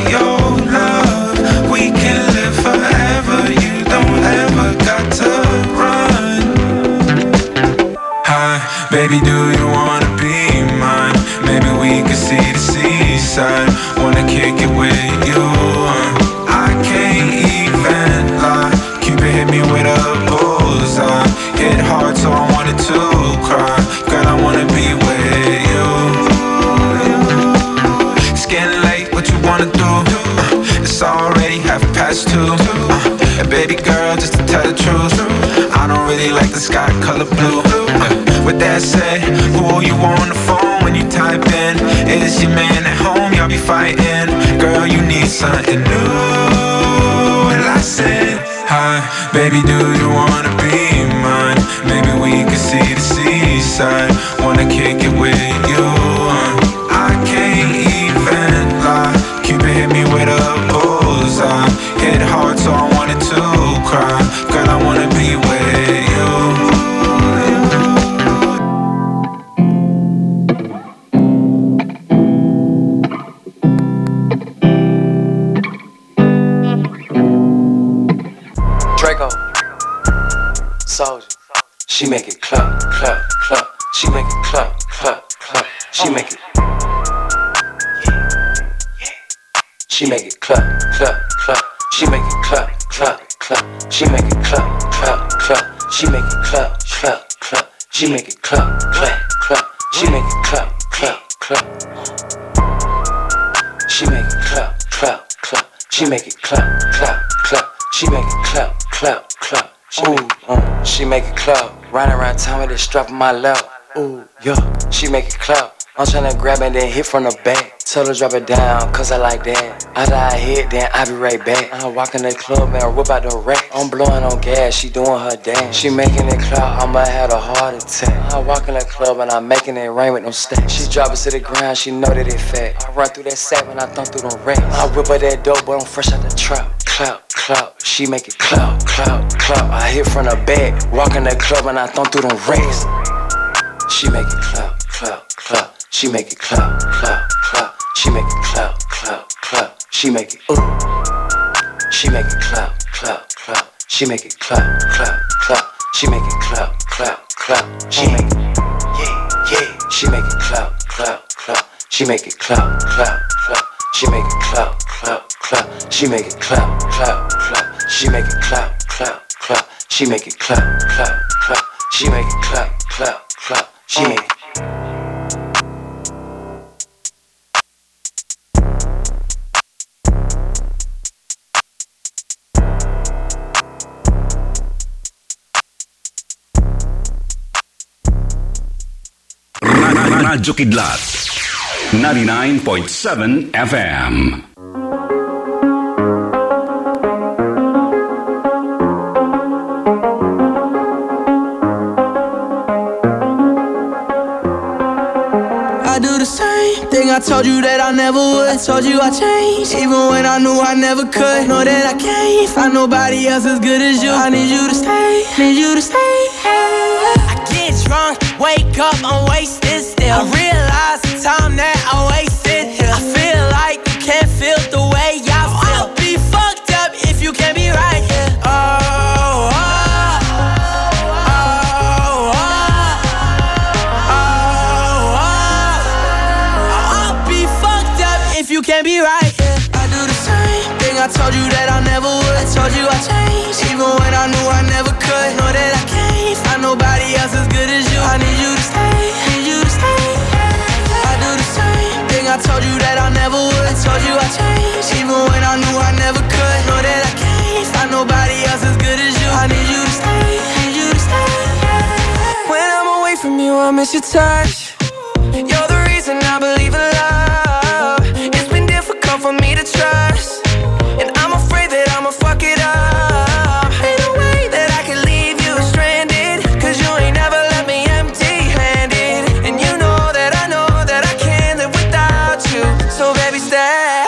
your love. We can live forever. You don't ever got to run. Hi, baby, do you wanna be mine? Maybe we can see the seaside. Wanna kick it with you. I can't even lie. Cupid hit me with a bullseye. Hit hard, so I wanted to cry. Girl, I wanna be with you. It's getting late, what you wanna do? Uh, it's already half past two. Uh, and baby girl, just to tell the truth, I don't really like the sky color blue. Uh, with that said, who you on the phone when you type in? Is your man at home? Y'all be fighting. Girl, you need something new. And I said, hi, baby, do you wanna be mine? Maybe we can see the seaside. Wanna kick it with you. I can't even lie. Cupid hit me with a bullseye. Hit hard, so I wanted to cry. Girl, I wanna be with you.
Draco, Soldier. She make it clap, clap, clap. She make it clap, clap, clap. She make it. She make it clap, clap, clap. She make it clap, clap, clap. She make it clap, clap, clap. She make it clap, clap, clap. She make it clap, clap, clap. She make it clap, clap, clap. She make it clap, clap, clap. She make it clap, clap, clap. She make it clap, clap, clap. She make it, uh, she make it clap. Riding around town with this strap on my lap. Ooh, yeah. She make it clap. I'm tryna grab it, then hit from the back. Tell her drop it down, cause I like that. After I hit, then I be right back. I walk in the club and whip out the rack. I'm blowing on gas, she doing her dance. She making it clap, I might have a heart attack. I walk in the club and I'm making it rain with no stacks. She drop it to the ground, she know that it fat. I run through that sack when I thump through them racks. I whip her that dope, but I'm fresh out the trap. Clap, clap, she make it clap, clap, clap. I hit from the back, walk in the club and I thump through them racks. She make it clap, clap, clap. She make it clap, clap, clap. She make it clap, clap, clap. She make it ooh. She make it clap, clap, clap. She make it clap, clap, clap. She make it clap, clap, clap. She make it yeah, yeah. She make it clap, clap, clap. She make it clap, clap, clap. She make it clap, clap, clap. She make it clap, clap, clap. She make it clap, clap, clap. She make it clap, clap, clap. She make it clap, clap, clap. She make it.
Radyo Kidlat ninety-nine point seven F M.
I do the same thing I told you that I never would. I told you I changed, even when I knew I never could. Know that I can't find nobody else as good as you. I need you to stay, need you to stay. I get drunk, wake up, I'm wasted still. I realize the time that I wasted here. I feel like you can't feel the way I feel. I'll be fucked up if you can't be right here. Oh, oh, oh, oh, oh, oh. I'll be fucked up if you can't be right here. I do the same thing I told you that I never would. I told you I changed, even when I knew I never could. Know that I can't find nobody else as good as you. I need you to stay, need you to stay. I do the same thing I told you that I never would. I told you I changed, even when I knew I never could. Know that I can't find nobody else as good as you. I need you to stay, need you to stay. When I'm away from you, I miss your touch. You're the reason I believe in love. It's been difficult for me to trust, and I'm afraid that I'ma fuck it up. Ain't no way that I can leave you stranded, cause you ain't never left me empty-handed. And you know that I know that I can't live without you. So baby, stay.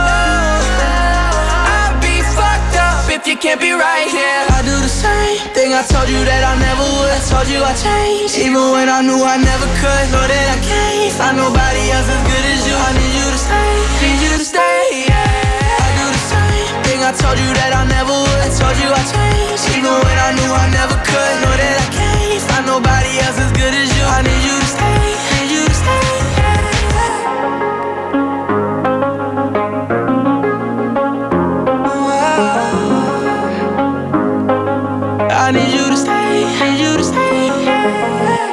Can't be right here. I do the same thing I told you that I never would. I told you I changed, even when I knew I never could. Know that I can't find nobody else as good as you. I need you to stay, need you to stay, yeah. I do the same thing, I told you that I never would. I told you I changed, even when I knew I never could. Know that I can't find nobody else as good as you. I need you to stay, need you to stay, yeah. I need you to stay, need you to stay, yeah.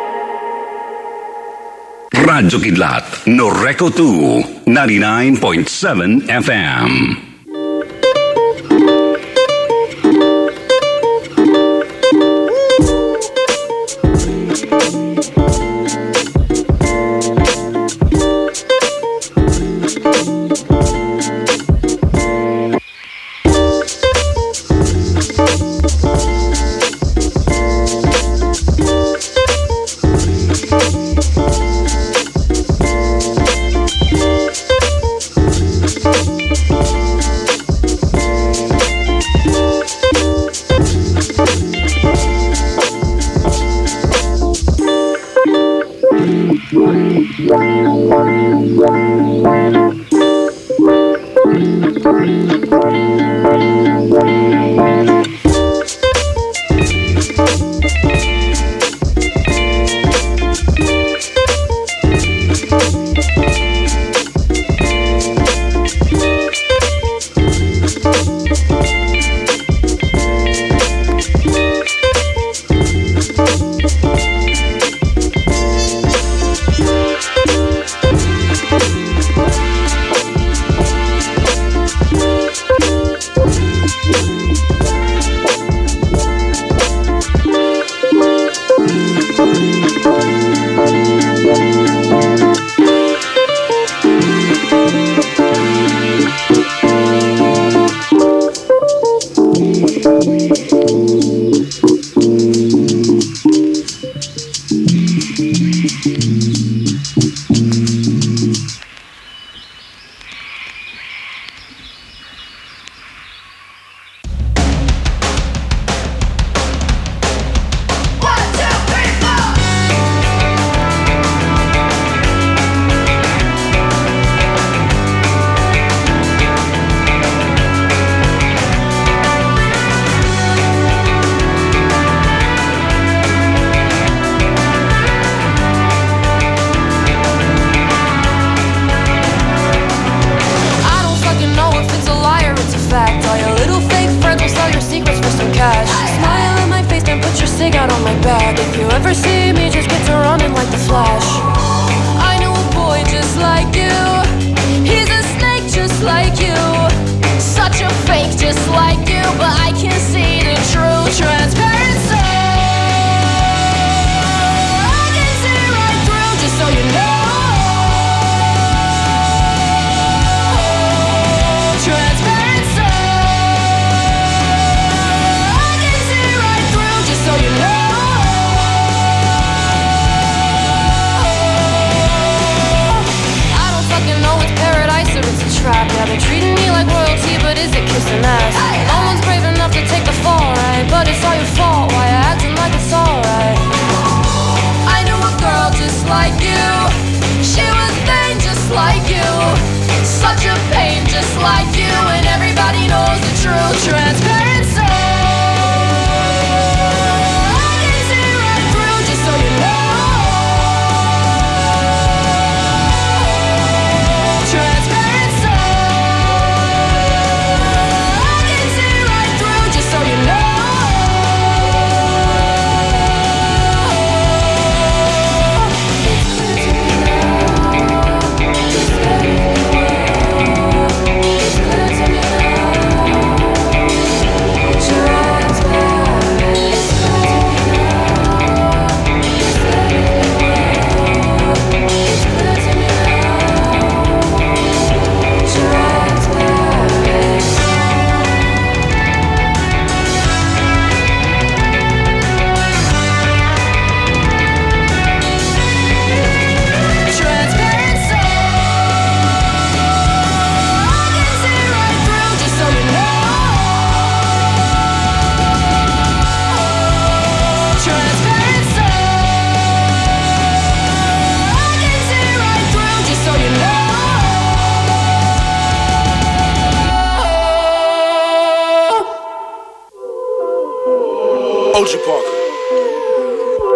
Radyo Kidlat, Norreco two, ninety-nine point seven F M.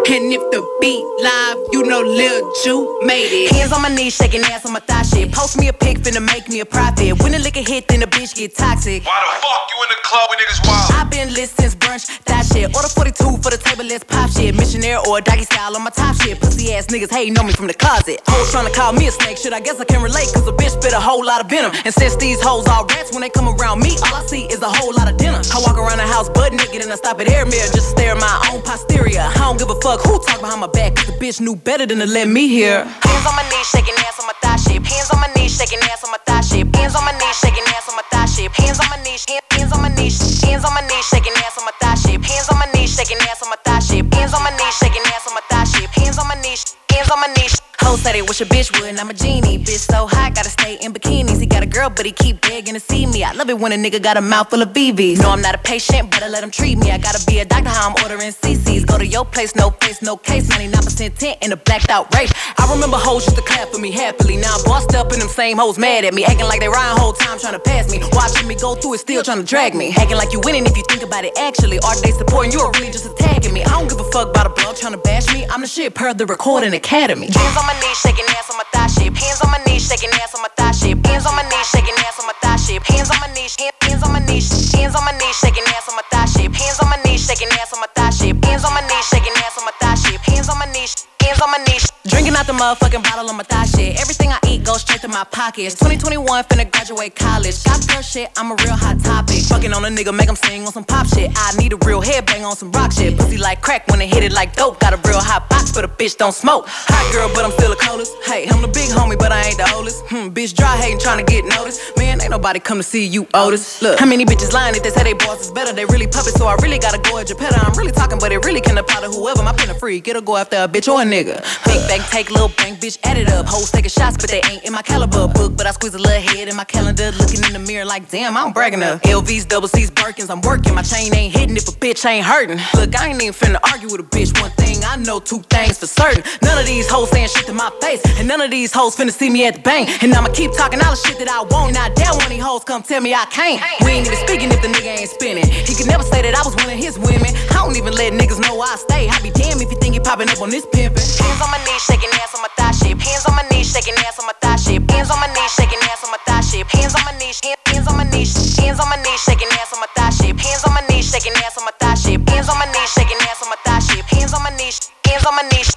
And if the beat live, you know Lil Ju made it.
Hands on my knees, shaking ass on my thigh shit. Post me a pic, finna make me a profit. When the liquor hit, then the bitch get toxic.
Why the fuck you in the club with niggas wild?
I've been lit since brunch, that shit. Order forty-two for the table, let's pop shit. Missionaire or doggy style on my top shit. Pussy ass niggas hating on me from the closet. Hoes tryna call me a snake, shit, I guess I can relate. Cause a bitch spit a whole lot of venom. And since these hoes all rats, when they come around me, all I see is a whole lot of dinner. I walk around the house butt naked and I stop at air mirror just to stare at my own posterior. I don't give a fuck who talk behind my back, cause the bitch knew better than to let me hear. Hands on my knees, shaking ass on my thigh shit. Hands on my knees, shaking ass on my thigh shit. Hands on my knees, shaking ass on my thigh shit. Hands on my knees, hands on my knees, hands on my knees, shaking ass on my thigh shit. Hands on my knees, shaking ass on my thigh shit. Hands on my knees, shaking ass on my thigh shit. Hands on my knees, hands on my knees. Hoes say they wish a bitch would, and I'm a genie. Bitch so hot, gotta stay in bikinis. He got a girl, but he keep begging to see me. I love it when a nigga got a mouth full of B Vs. No, I'm not a patient, better let him treat me. I gotta be a doctor, how I'm ordering C Cs. Go to your place, no face, no case. ninety-nine percent tint in a blacked out race. I remember hoes used to clap for me happily. Now I'm bossed up and them same hoes mad at me. Acting like they riding whole time trying to pass me. Watching me go through it, still trying to drag me. Acting like you winning if you think about it actually. Are they supporting you or really just attacking me? I don't give a fuck about a blog trying to bash me. I'm the shit per the Recording Academy. Hands on my knees, shaking ass on my thigh shit. Hands on my knees, shaking ass on my thigh shit. Hands on my knees, shaking ass on my thigh shit. Hands on my knees, hands on my knees, hands on my knees, shaking ass on my thigh shit. Hands on my knees, shaking ass on my thigh shit. Hands on my knees, shaking ass on my thigh shit. Hands on my knees, hands on my knees. Drinking out the motherfucking bottle on my thigh shit. Everything I eat goes straight to my pockets. twenty twenty-one, finna graduate college. Shop girl shit, I'm a real hot topic. Fucking on a nigga, make him sing on some pop shit. I need a real headbang on some rock shit. Pussy like crack when it hit it like dope. Got a real hot box, but a bitch don't smoke. Hot girl, but I'm still the coldest. Hey, I'm the big homie, but I ain't the oldest. Hmm, bitch dry hating, trying to get noticed. Man, ain't nobody come to see you, Otis. Look, how many bitches lying if they say they boss is better? They really puppets, so I really gotta go at Geppetto. I'm really talking, but it really can apply to whoever. My pen a freak, it'll go after a bitch or a nigga. Big bang, take little bang, bitch, add it up. Hoes taking shots, but they ain't in my caliber book. But I squeeze a little head in my calendar, looking in the mirror like, damn, I don't brag enough. L Vs, double C's, Birkins, I'm working. My chain ain't hitting if a bitch ain't hurting. Look, I ain't even finna argue with a bitch. One thing I know, two things for certain. None of these hoes saying shit to my face, and none of these hoes finna see me at the bank. And I'ma keep talking all the shit that I want, and I dare one of these hoes come tell me I can't. We ain't even speaking if the nigga ain't spinning. He could never say that I was one of his women. I don't even let niggas know I stay. I be damn if you think you popping up on this pimpin'. Hands on my knees, shaking ass on my thigh shit. Hands on my knees, shaking ass on my thigh shit. Hands on my knees, shaking ass on my thigh shit. Hands on my knees, hands on my knees, hands on my knees, shaking ass on my thigh shit. Hands on my knees, shaking ass on my thigh shit. Hands on my knees, shaking ass on my thigh shit. Hands on my knees, hands on my knees.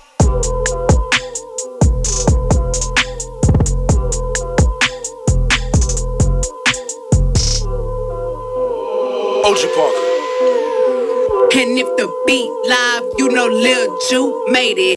Ochi Parker.
And if the beat live, you know Lil Ju made it.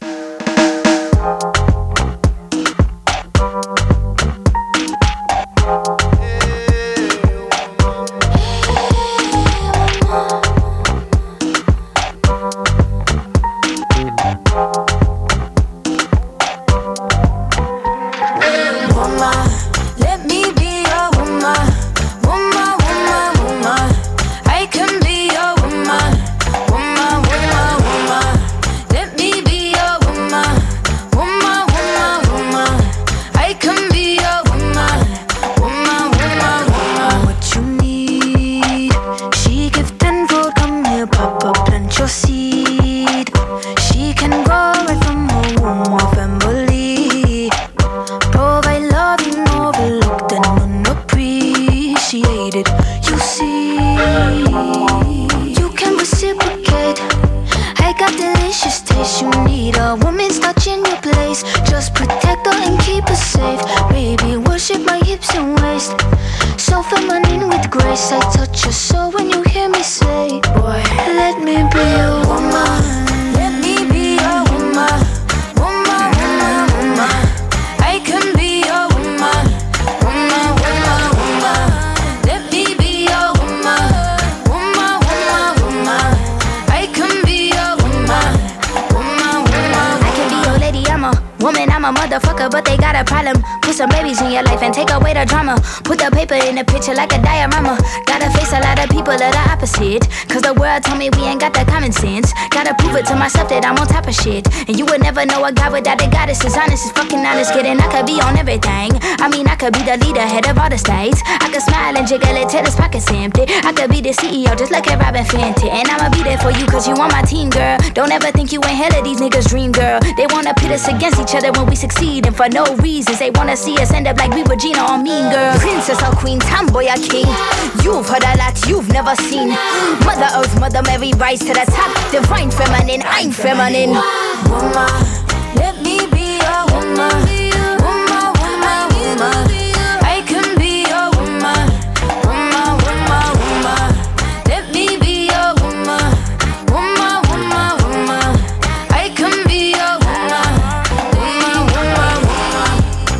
Woman, I'm I'm a motherfucker, but they got a problem. Put some babies in your life and take away the drama. Put the paper in the picture like a diorama. Gotta face a lot of people that are opposite, cause the world told me we ain't got the common sense. Gotta prove it to myself that I'm on top of shit. And you would never know a guy without a goddess is honest, is fucking honest. Kidding, I could be on everything. I mean, I could be the leader, head of all the states. I could smile and jiggle it till his pockets empty. I could be the C E O, just like a Robin Fenty. And I'ma be there for you, cause you on my team, girl. Don't ever think you ain't hell of these niggas' dream, girl. They wanna pit us against each other when we succeed, and for no reasons. They wanna see us end up like we Regina or Mean Girl. Princess or queen, tomboy or king. You've heard a lot you've never seen. Mother Earth, Mother Mary, rise to the top. Divine feminine, I'm feminine. Woman, let me be a woman. Woman, woman, woman. I can be a woman. Woman, woman, woman. Let me be a woman. Woman, woman, woman. I can be a woman. Woman, woman, woman.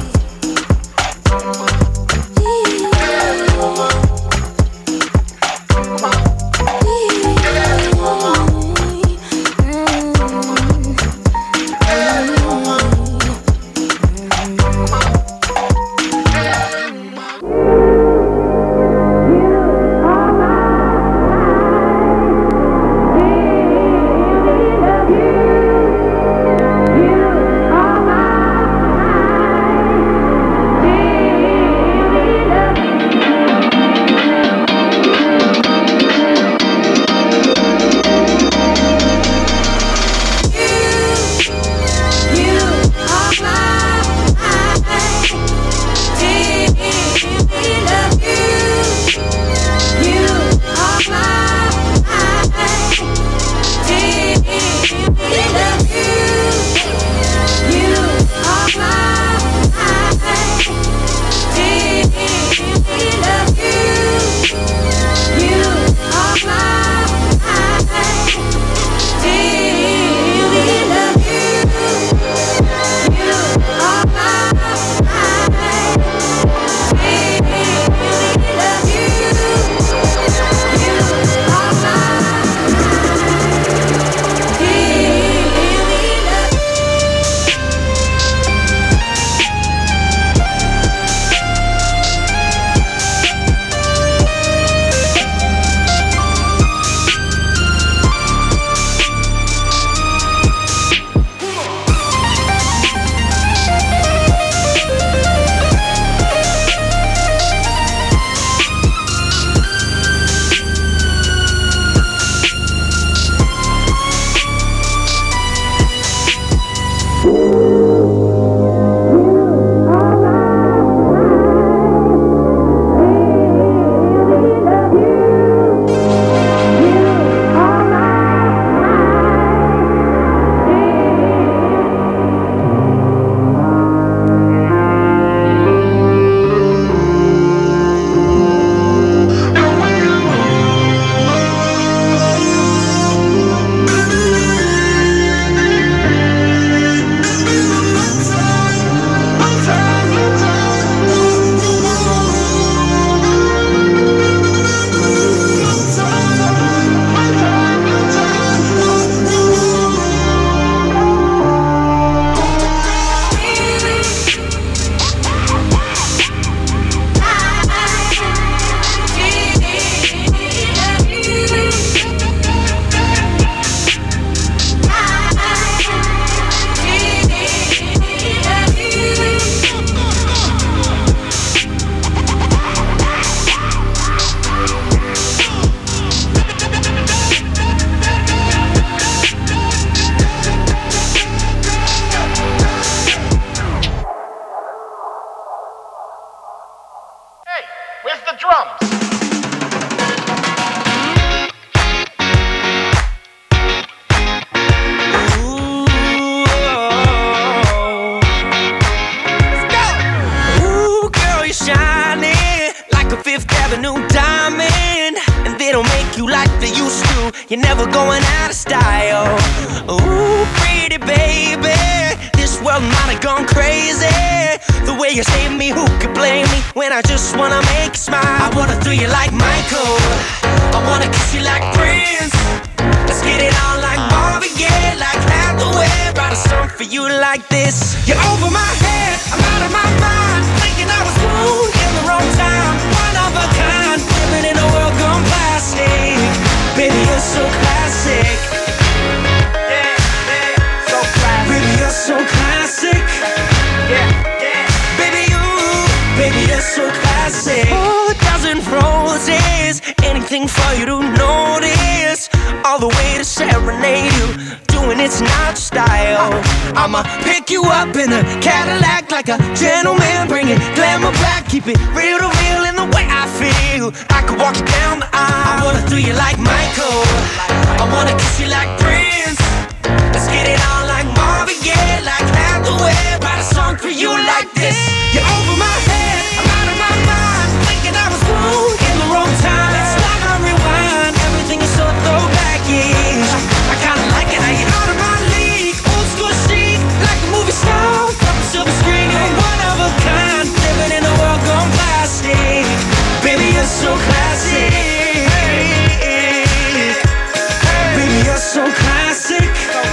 You're never going out of style. Ooh, pretty baby, this world might have gone crazy. The way you save me, who could blame me when I just wanna make you smile? I wanna throw you like Michael, I wanna kiss you like Prince. Let's get it on like Marvin Gaye, like Hathaway. Write a song for for you like this. You're over my head, I'm out of my mind, thinking I was born in the wrong time. One of a kind, living in a world gone plastic. Baby, you're so classic. Yeah, yeah, so classic. Baby, you're so classic. Yeah, yeah. Baby, you, baby, you're so classic. Oh, a dozen roses, anything for you to notice. All the way to serenade you, doing it's not your style. I'ma pick you up in a Cadillac like a gentleman, bring it glamour back, keep it real to real in the way I feel. I could walk you down the aisle. I wanna do you like Michael, I wanna kiss you like Prince. Let's get it on like Marvin Gaye, like Hathaway. Write a song for you like this. You're over my head, I'm out of my mind, thinking I was born in the wrong time. Let's stop and rewind, everything is so throwback-ish. I kinda like it how you're out of my league, old school chic, like a movie star, from a silver screen. You're one of a kind, living in a world gone plastic. Baby, you're so classic. Baby, you're so classic.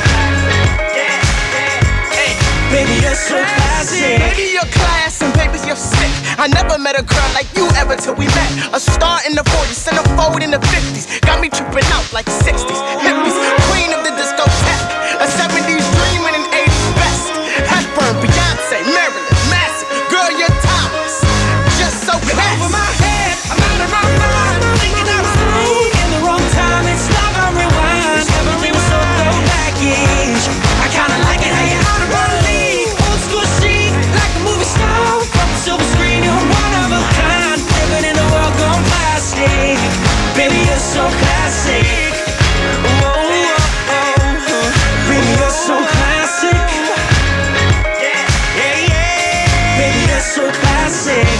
Baby, you're so classic.
Baby, you're class and baby, you're sick. I never met a girl like you ever till we met. A star in the forties, centerfold in the fifties. Got me tripping out like sixties. Hippies, queen of the discotheque. A seventies dream and an eighties best. Hepburn, Beyonce, Marilyn, Massive. Girl, you're timeless. Just so classy.
Over my head, I'm out of my mind, thinking I was born in the wrong time. It's love and rewind, everything was so throwback-ish. I kinda like it how you're out of my league, old school chic, like a movie star, from a silver screen. You're one of a kind, living in a world gone plastic. Baby, you're so classic. Oh, oh, oh. Baby, you're so classic. Yeah, yeah, yeah. Baby, you're so classic.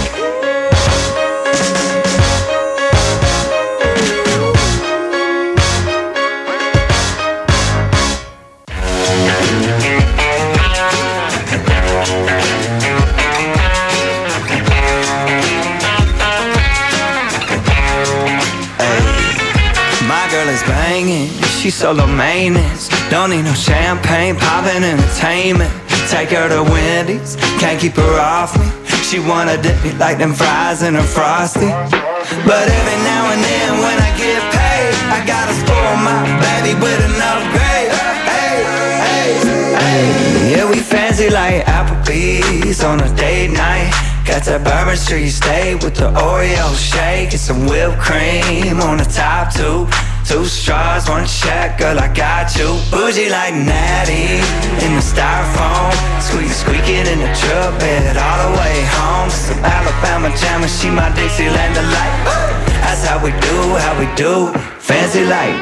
She's solo maintenance, don't need no champagne, poppin' entertainment. Take her to Wendy's, can't keep her off me. She wanna dip me like them fries in her Frosty. But every now and then when I get paid, I gotta spoil my baby with an upgrade. Hey, hey, hey. Yeah, we fancy like Applebee's on a date night. Got that Bourbon Street steak with the Oreo shake and some whipped cream on the top two. Two straws, one check, girl, I got you. Bougie like Natty in the styrofoam. Squeak, squeaking in the truck bed all the way home. Some Alabama jam and she my Dixieland delight. That's how we do, how we do. Fancy like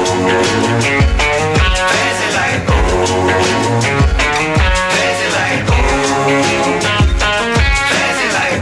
fancy like fancy like fancy like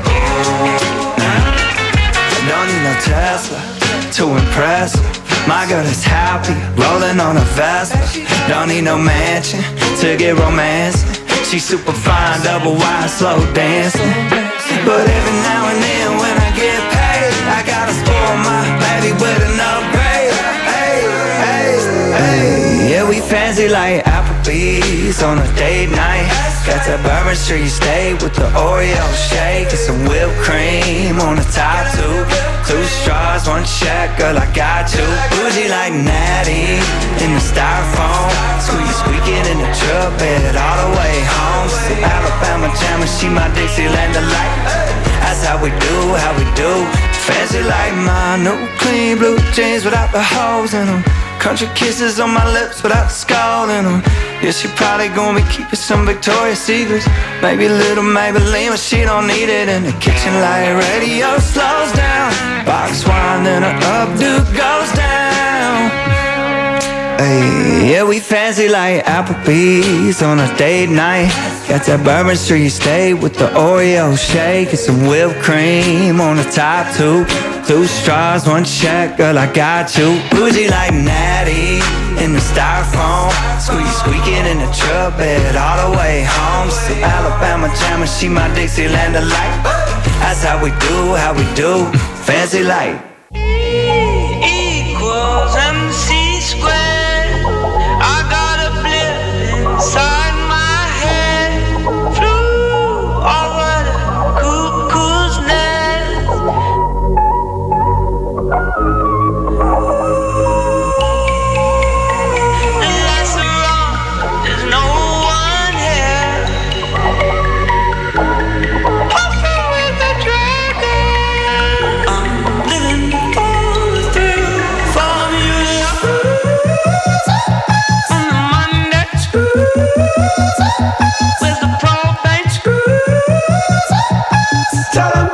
I don't need no Tesla to impress her. My girl is happy, rolling on a Vespa. Don't need no mansion to get romancing. She's super fine, double wide, slow dancing. But every now and then when I get paid, I gotta spoil my baby with an upgrade. Hey, hey, hey. Yeah, we fancy like Applebee's on a date night. Got that Bourbon Street steak with the Oreo shake and some whipped cream on the top two. Two straws, one check, girl, I got you. Bougie like Natty in the styrofoam. Squeak, squeaking in the truck bed all the way home. Some Alabama jam and she my Dixieland delight. That's how we do, how we do. Fancy like my new clean blue jeans without the holes in them. Country kisses on my lips without the skull in them. Yeah, she probably gonna be keeping some Victoria's Secrets. Maybe a little Maybelline, but she don't need it in the kitchen. Like radio slows down, box wine, then her updo goes down. Hey, yeah, we fancy like Applebee's on a date night. Got that Bourbon Street steak with the Oreo shake and some whipped cream on the top two. Two straws, one check, girl, I got you. Bougie like Natty in the styrofoam. Squeak, squeaking in the truck bed all the way home. Some Alabama jam and she my Dixieland delight. That's how we do, how we do. Fancy like
E equals M C squared. I got a blip inside my
Where's the propane screws? Tell 'em.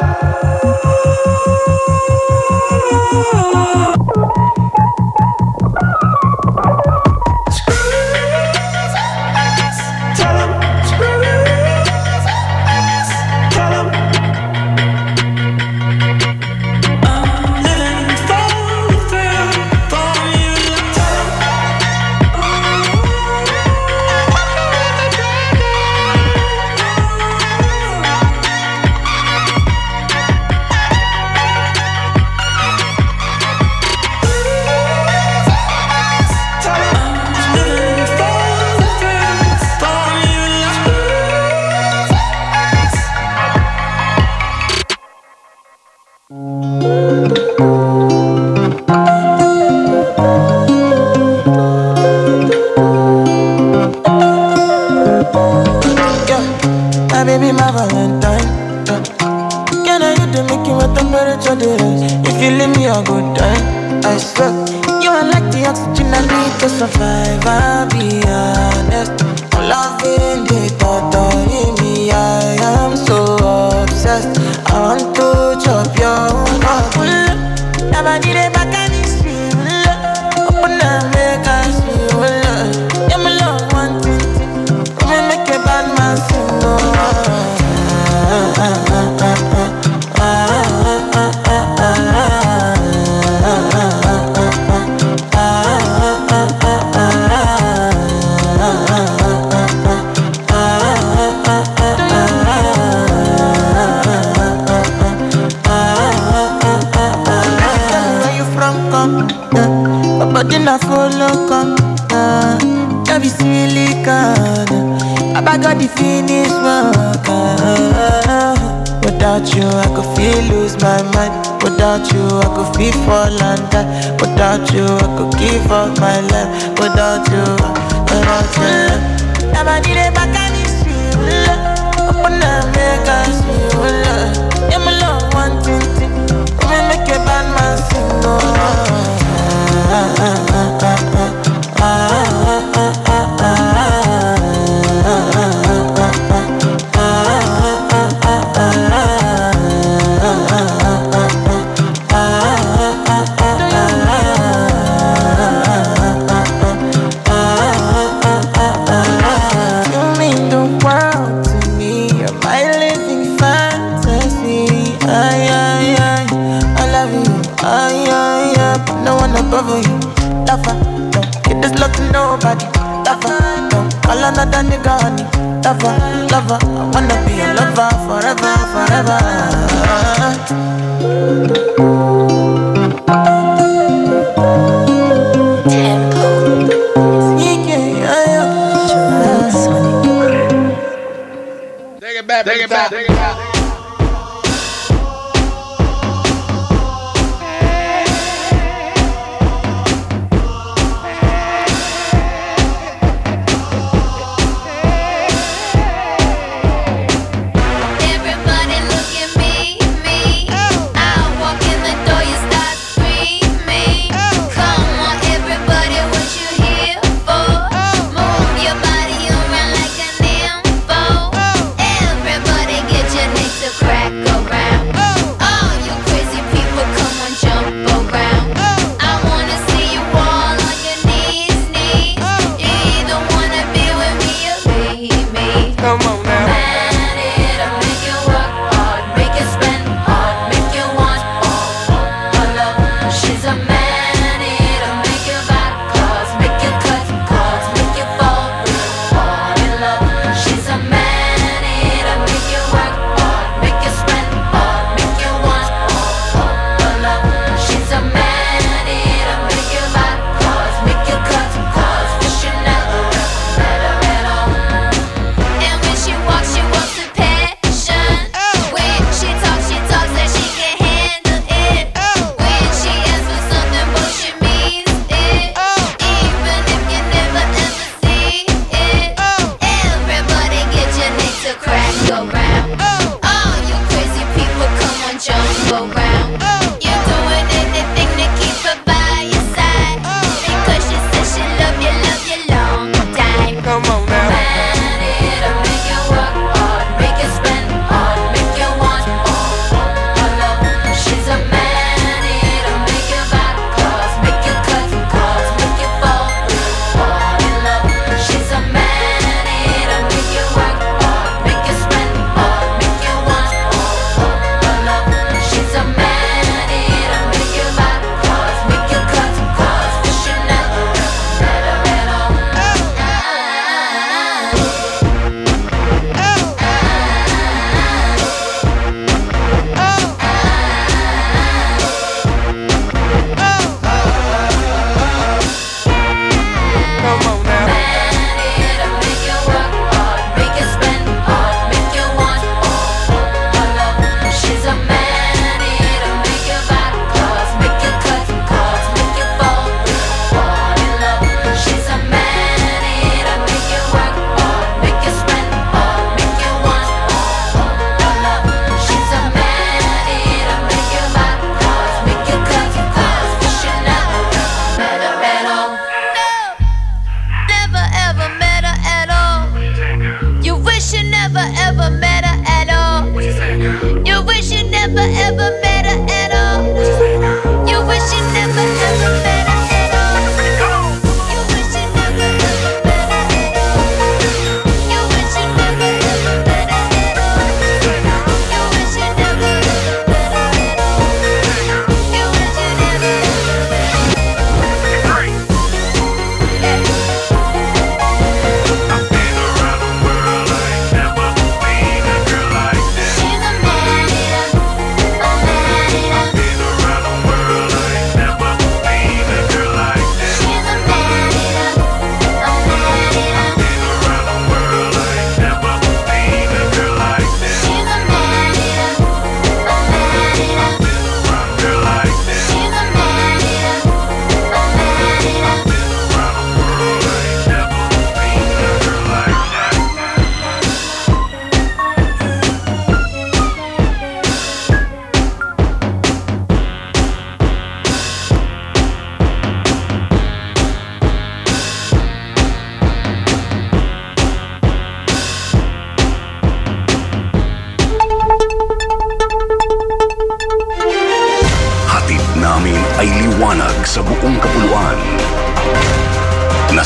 Come on now.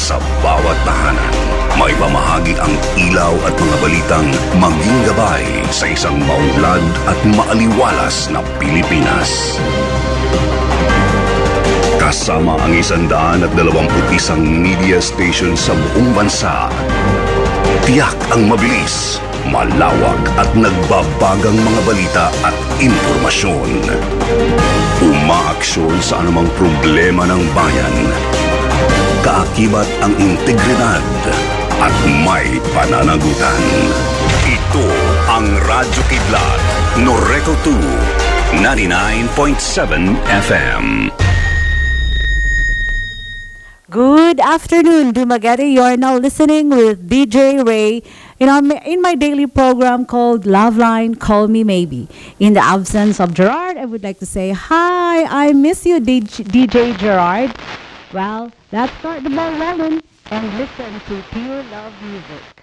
Nasa bawat tahanan, may pamahagi ang ilaw at mga balitang maging gabay sa isang maunlad at maaliwalas na Pilipinas. Kasama ang isandaan at dalawamput isang media station sa buong bansa, tiyak ang mabilis, malawak at nagbabagang mga balita at impormasyon. Umaaksyon sa anumang problema ng bayan. Kaakibat ang integridad at may pananagutan. Ito ang Radyo Kidlat, Noreco two, ninety-nine point seven F M.
Good afternoon, Dumaguete. You are now listening with D J Ray in, our, in my daily program called Love Line, Call Me Maybe. In the absence of Gerard, I would like to say, hi, I miss you, D J Gerard. Well, let's start the ball rolling and listen to pure love music.